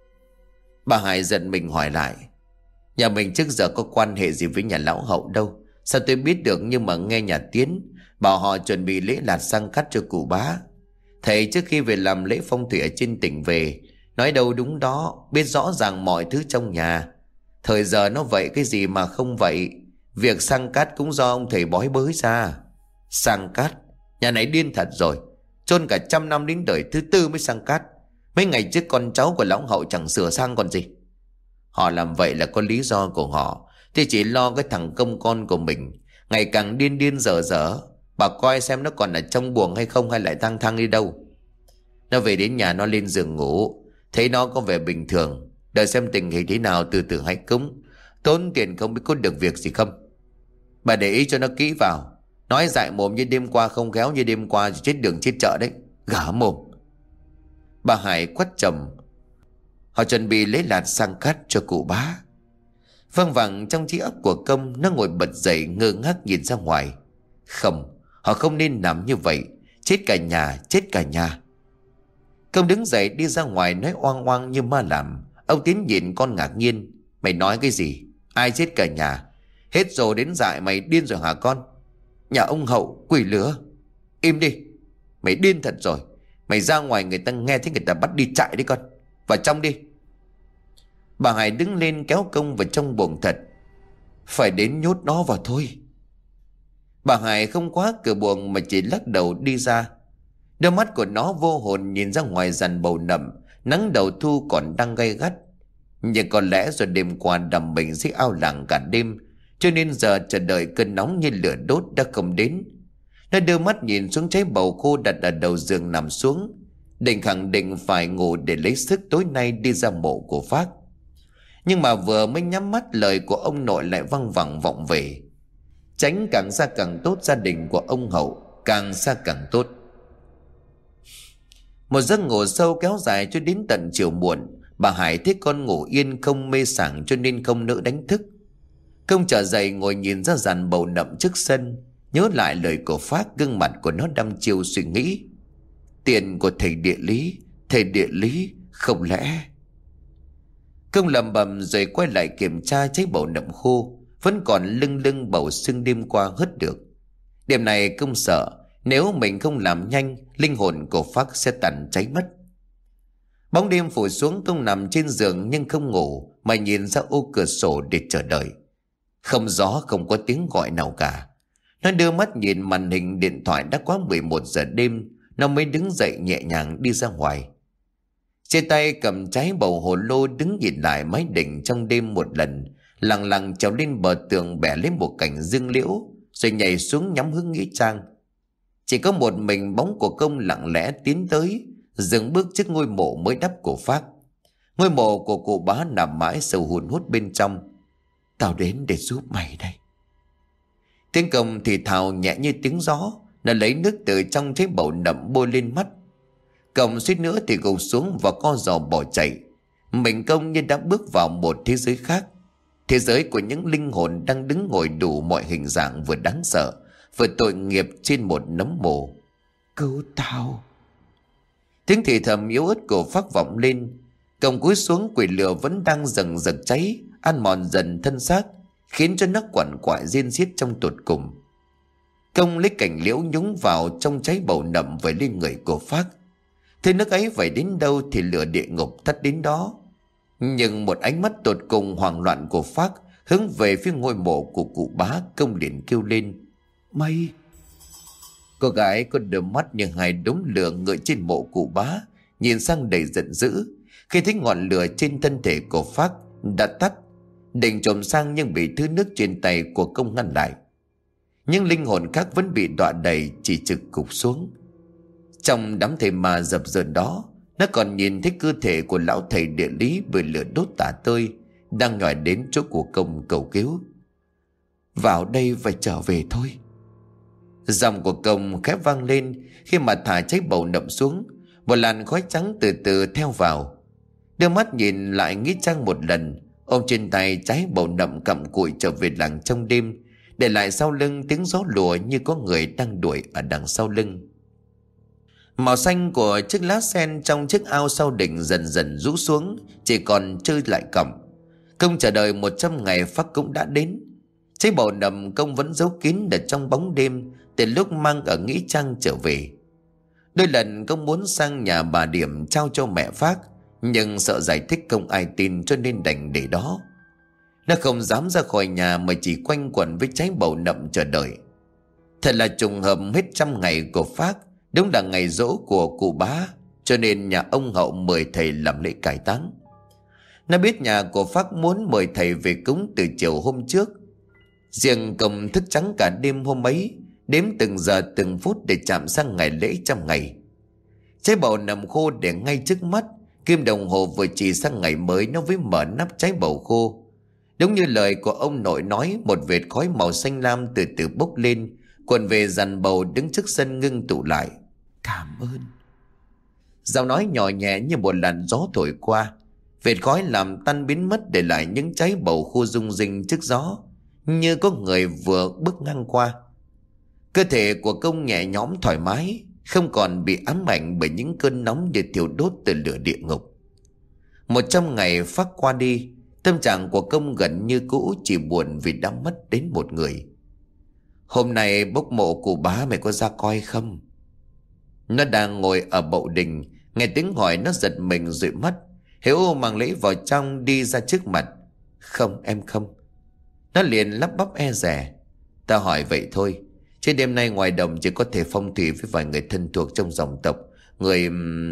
Bà Hải giận mình hỏi lại: "Nhà mình trước giờ có quan hệ gì với nhà lão Hậu đâu. Sao tôi biết được, nhưng mà nghe nhà Tiến bảo họ chuẩn bị lễ lạt sang cắt cho cụ bá. Thầy trước khi về làm lễ phong thủy ở trên tỉnh về, nói đâu đúng đó, biết rõ ràng mọi thứ trong nhà. Thời giờ nó vậy cái gì mà không vậy. Việc sang cát cũng do ông thầy bói bới ra. Sang cát? Nhà này điên thật rồi. Chôn cả 100 năm đến đời thứ tư mới sang cát. Mấy ngày trước con cháu của lão Hậu chẳng sửa sang còn gì." Họ làm vậy là có lý do của họ. Thì chỉ lo cái thằng công con của mình ngày càng điên dở. Bà coi xem nó còn ở trong buồng hay không, hay lại thang thang đi đâu. Nó về đến nhà nó lên giường ngủ. Thấy nó có vẻ bình thường, đợi xem tình hình thế nào từ từ hãy cúng. Tốn tiền không biết có được việc gì không. Bà để ý cho nó kỹ vào. Nói dại mồm như đêm qua không khéo như đêm qua thì chết đường chết chợ đấy. Gả mồm. Bà Hải quát chồng: "Họ chuẩn bị lấy lạt sang cát cho cụ bá." Văng vẳng trong trí óc của Công. Nó ngồi bật dậy ngơ ngác nhìn ra ngoài. Không, họ không nên làm như vậy. Chết cả nhà, chết cả nhà. Công đứng dậy đi ra ngoài nói oang oang như ma làm. Ông Tiến nhìn con ngạc nhiên: "Mày nói cái gì? Ai chết cả nhà? Hết rồi đến dại mày điên rồi hả con? Nhà ông Hậu quỷ lửa." "Im đi. Mày điên thật rồi. Mày ra ngoài người ta nghe thấy người ta bắt đi trại đấy con. Vào trong đi." Bà Hải đứng lên kéo Công vào trong buồng thật. "Phải đến nhốt nó vào thôi." Bà Hải không khóa cửa buồng mà chỉ lắc đầu đi ra. Đôi mắt của nó vô hồn nhìn ra ngoài dàn bầu nậm. Nắng đầu thu còn đang gay gắt. Nhưng có lẽ do đêm qua đầm mình dưới ao làng cả đêm, cho nên giờ chờ đợi cơn nóng như lửa đốt đã không đến. Nó đưa mắt nhìn xuống trái bầu khô đặt ở đầu giường nằm xuống, định khẳng định phải ngủ để lấy sức tối nay đi ra mộ của Phác. Nhưng mà vừa mới nhắm mắt, lời của ông nội lại văng vẳng vọng về: "Tránh càng xa càng tốt, gia đình của ông Hậu càng xa càng tốt." Một giấc ngủ sâu kéo dài cho đến tận chiều muộn. Bà Hải thấy con ngủ yên không mê sảng cho nên không nỡ đánh thức. Công trở dậy ngồi nhìn ra dàn bầu nậm trước sân, nhớ lại lời của Phác. Gương mặt của nó đăm chiêu suy nghĩ: tiền của thầy địa lý không lẽ... Công lầm bầm rồi quay lại kiểm tra trái bầu nậm khô, vẫn còn lưng lưng bầu sưng đêm qua hớt được. Đêm này Công sợ nếu mình không làm nhanh, linh hồn của Phác sẽ tàn cháy mất. Bóng đêm phủ xuống. Công nằm trên giường nhưng không ngủ, mà nhìn ra ô cửa sổ để chờ đợi. Không gió, không có tiếng gọi nào cả. Nó đưa mắt nhìn màn hình điện thoại. Đã quá 11 giờ đêm. Nó mới đứng dậy nhẹ nhàng đi ra ngoài. Trên tay cầm trái bầu hồ lô, đứng nhìn lại mái đỉnh trong đêm một lần, lặng lặng trèo lên bờ tường, bẻ lấy một cành dương liễu rồi nhảy xuống nhắm hướng nghĩa trang. Chỉ có một mình bóng của Công lặng lẽ tiến tới, dừng bước trước ngôi mộ mới đắp của Phác. Ngôi mộ của cụ bá nằm mãi sâu hun hút bên trong. "Tao đến để giúp mày đây." Tiếng Công thì thào nhẹ như tiếng gió. Nó lấy nước từ trong trái bầu nậm bôi lên mắt. Công suýt nữa thì gục xuống và co giò bỏ chạy. Mình Công như đã bước vào một thế giới khác. Thế giới của những linh hồn đang đứng ngồi đủ mọi hình dạng, vừa đáng sợ vừa tội nghiệp trên một nấm mồ. Cứu tao! Tiếng thì thầm yếu ớt của Phác vọng lên. Công cúi xuống, quỷ lửa vẫn đang dần dần cháy, ăn mòn dần thân xác, khiến cho nó quằn quại rên xiết trong tột cùng. Công lấy cành liễu nhúng vào trong cháy bầu nậm vẩy lên người của Phác. Thế nước ấy vẩy đến đâu thì lửa địa ngục tắt đến đó. Nhưng một ánh mắt tột cùng hoảng loạn của Phác hướng về phía ngôi mộ của cụ Bá, Công liền kêu lên: Mày! Cô gái có đôi mắt như hai đống lửa ngợi trên mộ cụ Bá, nhìn sang đầy giận dữ khi thấy ngọn lửa trên thân thể của Phác đã tắt, định trồm sang nhưng bị thứ nước trên tay của Công ngăn lại. Nhưng linh hồn khác vẫn bị đọa đầy, chỉ trực gục xuống. Trong đám thầy ma dập dờn đó, nó còn nhìn thấy cơ thể của lão thầy địa lý bị lửa đốt tả tơi, đang nhòi đến chỗ của Công cầu cứu: Vào đây và trở về thôi. Giọng của Công khẽ vang lên khi mà thả cháy bầu nậm xuống. Một làn khói trắng từ từ theo vào. Đưa mắt nhìn lại nghĩa trang một lần, ôm trên tay trái bầu nậm cặm cụi trở về làng trong đêm, để lại sau lưng tiếng gió lùa như có người đang đuổi ở đằng sau lưng. Màu xanh của chiếc lá sen trong chiếc ao sau đỉnh dần dần rũ xuống, chỉ còn trơ lại cọng. Công chờ đợi 100 ngày Phác cũng đã đến. Cháy bầu nậm Công vẫn giấu kín ở trong bóng đêm từ lúc mang ở nghĩa trang trở về. Đôi lần Công muốn sang nhà bà Điểm trao cho mẹ Phác, nhưng sợ giải thích không ai tin cho nên đành để đó. Nó không dám ra khỏi nhà mà chỉ quanh quẩn với cháy bầu nậm chờ đợi. Thật là trùng hợp, hết 100 ngày của Phác đúng là ngày giỗ của cụ Bá, cho nên nhà ông Hậu mời thầy làm lễ cải táng. Nó biết nhà của Phác muốn mời thầy về cúng từ chiều hôm trước. Riêng Công thức trắng cả đêm hôm ấy, đếm từng giờ từng phút để chạm sang ngày lễ 100 ngày. Cháy bầu nằm khô để ngay trước mắt, kim đồng hồ vừa chỉ sang ngày mới nó mới mở nắp cháy bầu khô. Đúng như lời của ông nội nói, một vệt khói màu xanh lam từ từ bốc lên, quần về dàn bầu đứng trước sân ngưng tụ lại: Cảm ơn. Giọng nói nhỏ nhẹ như một làn gió thổi qua, vệt khói làm tan biến mất, để lại những cháy bầu khô rung rinh trước gió, như có người vừa bước ngang qua. Cơ thể của Công nhẹ nhõm thoải mái, không còn bị ám ảnh bởi những cơn nóng như thiêu đốt từ lửa địa ngục. 100 ngày Phác qua đi, tâm trạng của Công gần như cũ, chỉ buồn vì đã mất đến một người. Hôm nay bốc mộ cụ Bá mày có ra coi không? Nó đang ngồi ở bậu đình, nghe tiếng hỏi nó giật mình dụi mắt, Hiếu mang lễ vào trong đi ra trước mặt. Không, em không. Nó liền lắp bắp e dè: Ta hỏi vậy thôi, chứ đêm nay ngoài đồng chỉ có thể phong thủy với vài người thân thuộc trong dòng tộc. Người...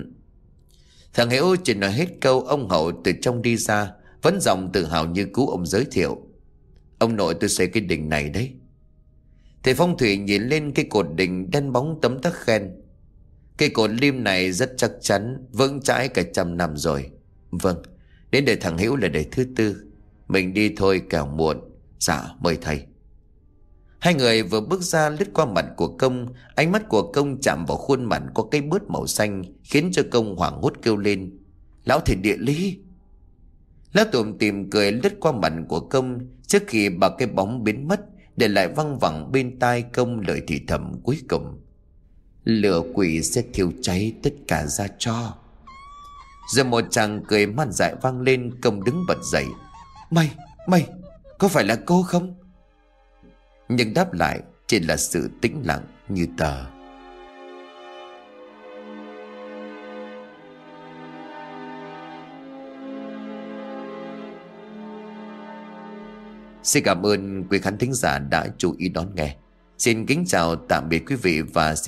Thằng Hiếu chỉ nói hết câu, ông Hậu từ trong đi ra, vẫn giọng tự hào như cũ. Ông giới thiệu: Ông nội tôi xây cái đình này đấy. Thầy phong thủy nhìn lên cây cột đình đen bóng tấm tắc khen: Cây cột lim này rất chắc chắn, vững chãi cả 100 năm rồi. Vâng, đến đời thằng Hiếu là đời thứ 4. Mình đi thôi kẻo muộn. Dạ mời thầy. Hai người vừa bước ra lướt qua mặt của Công, ánh mắt của Công chạm vào khuôn mặt có cái bớt màu xanh, khiến cho Công hoảng hốt kêu lên: Lão thầy địa lý! Lão tủm tỉm cười lướt qua mặt của Công trước khi bà cái bóng biến mất, để lại văng vẳng bên tai Công lời thì thầm cuối cùng: Lửa quỷ sẽ thiêu cháy tất cả ra tro. Rồi một chàng cười man dại vang lên. Công đứng bật dậy: Mày, có phải là cô không? Nhưng đáp lại chỉ là sự tĩnh lặng như tờ. Xin cảm ơn quý khán thính giả đã chú ý đón nghe. Xin kính chào tạm biệt quý vị và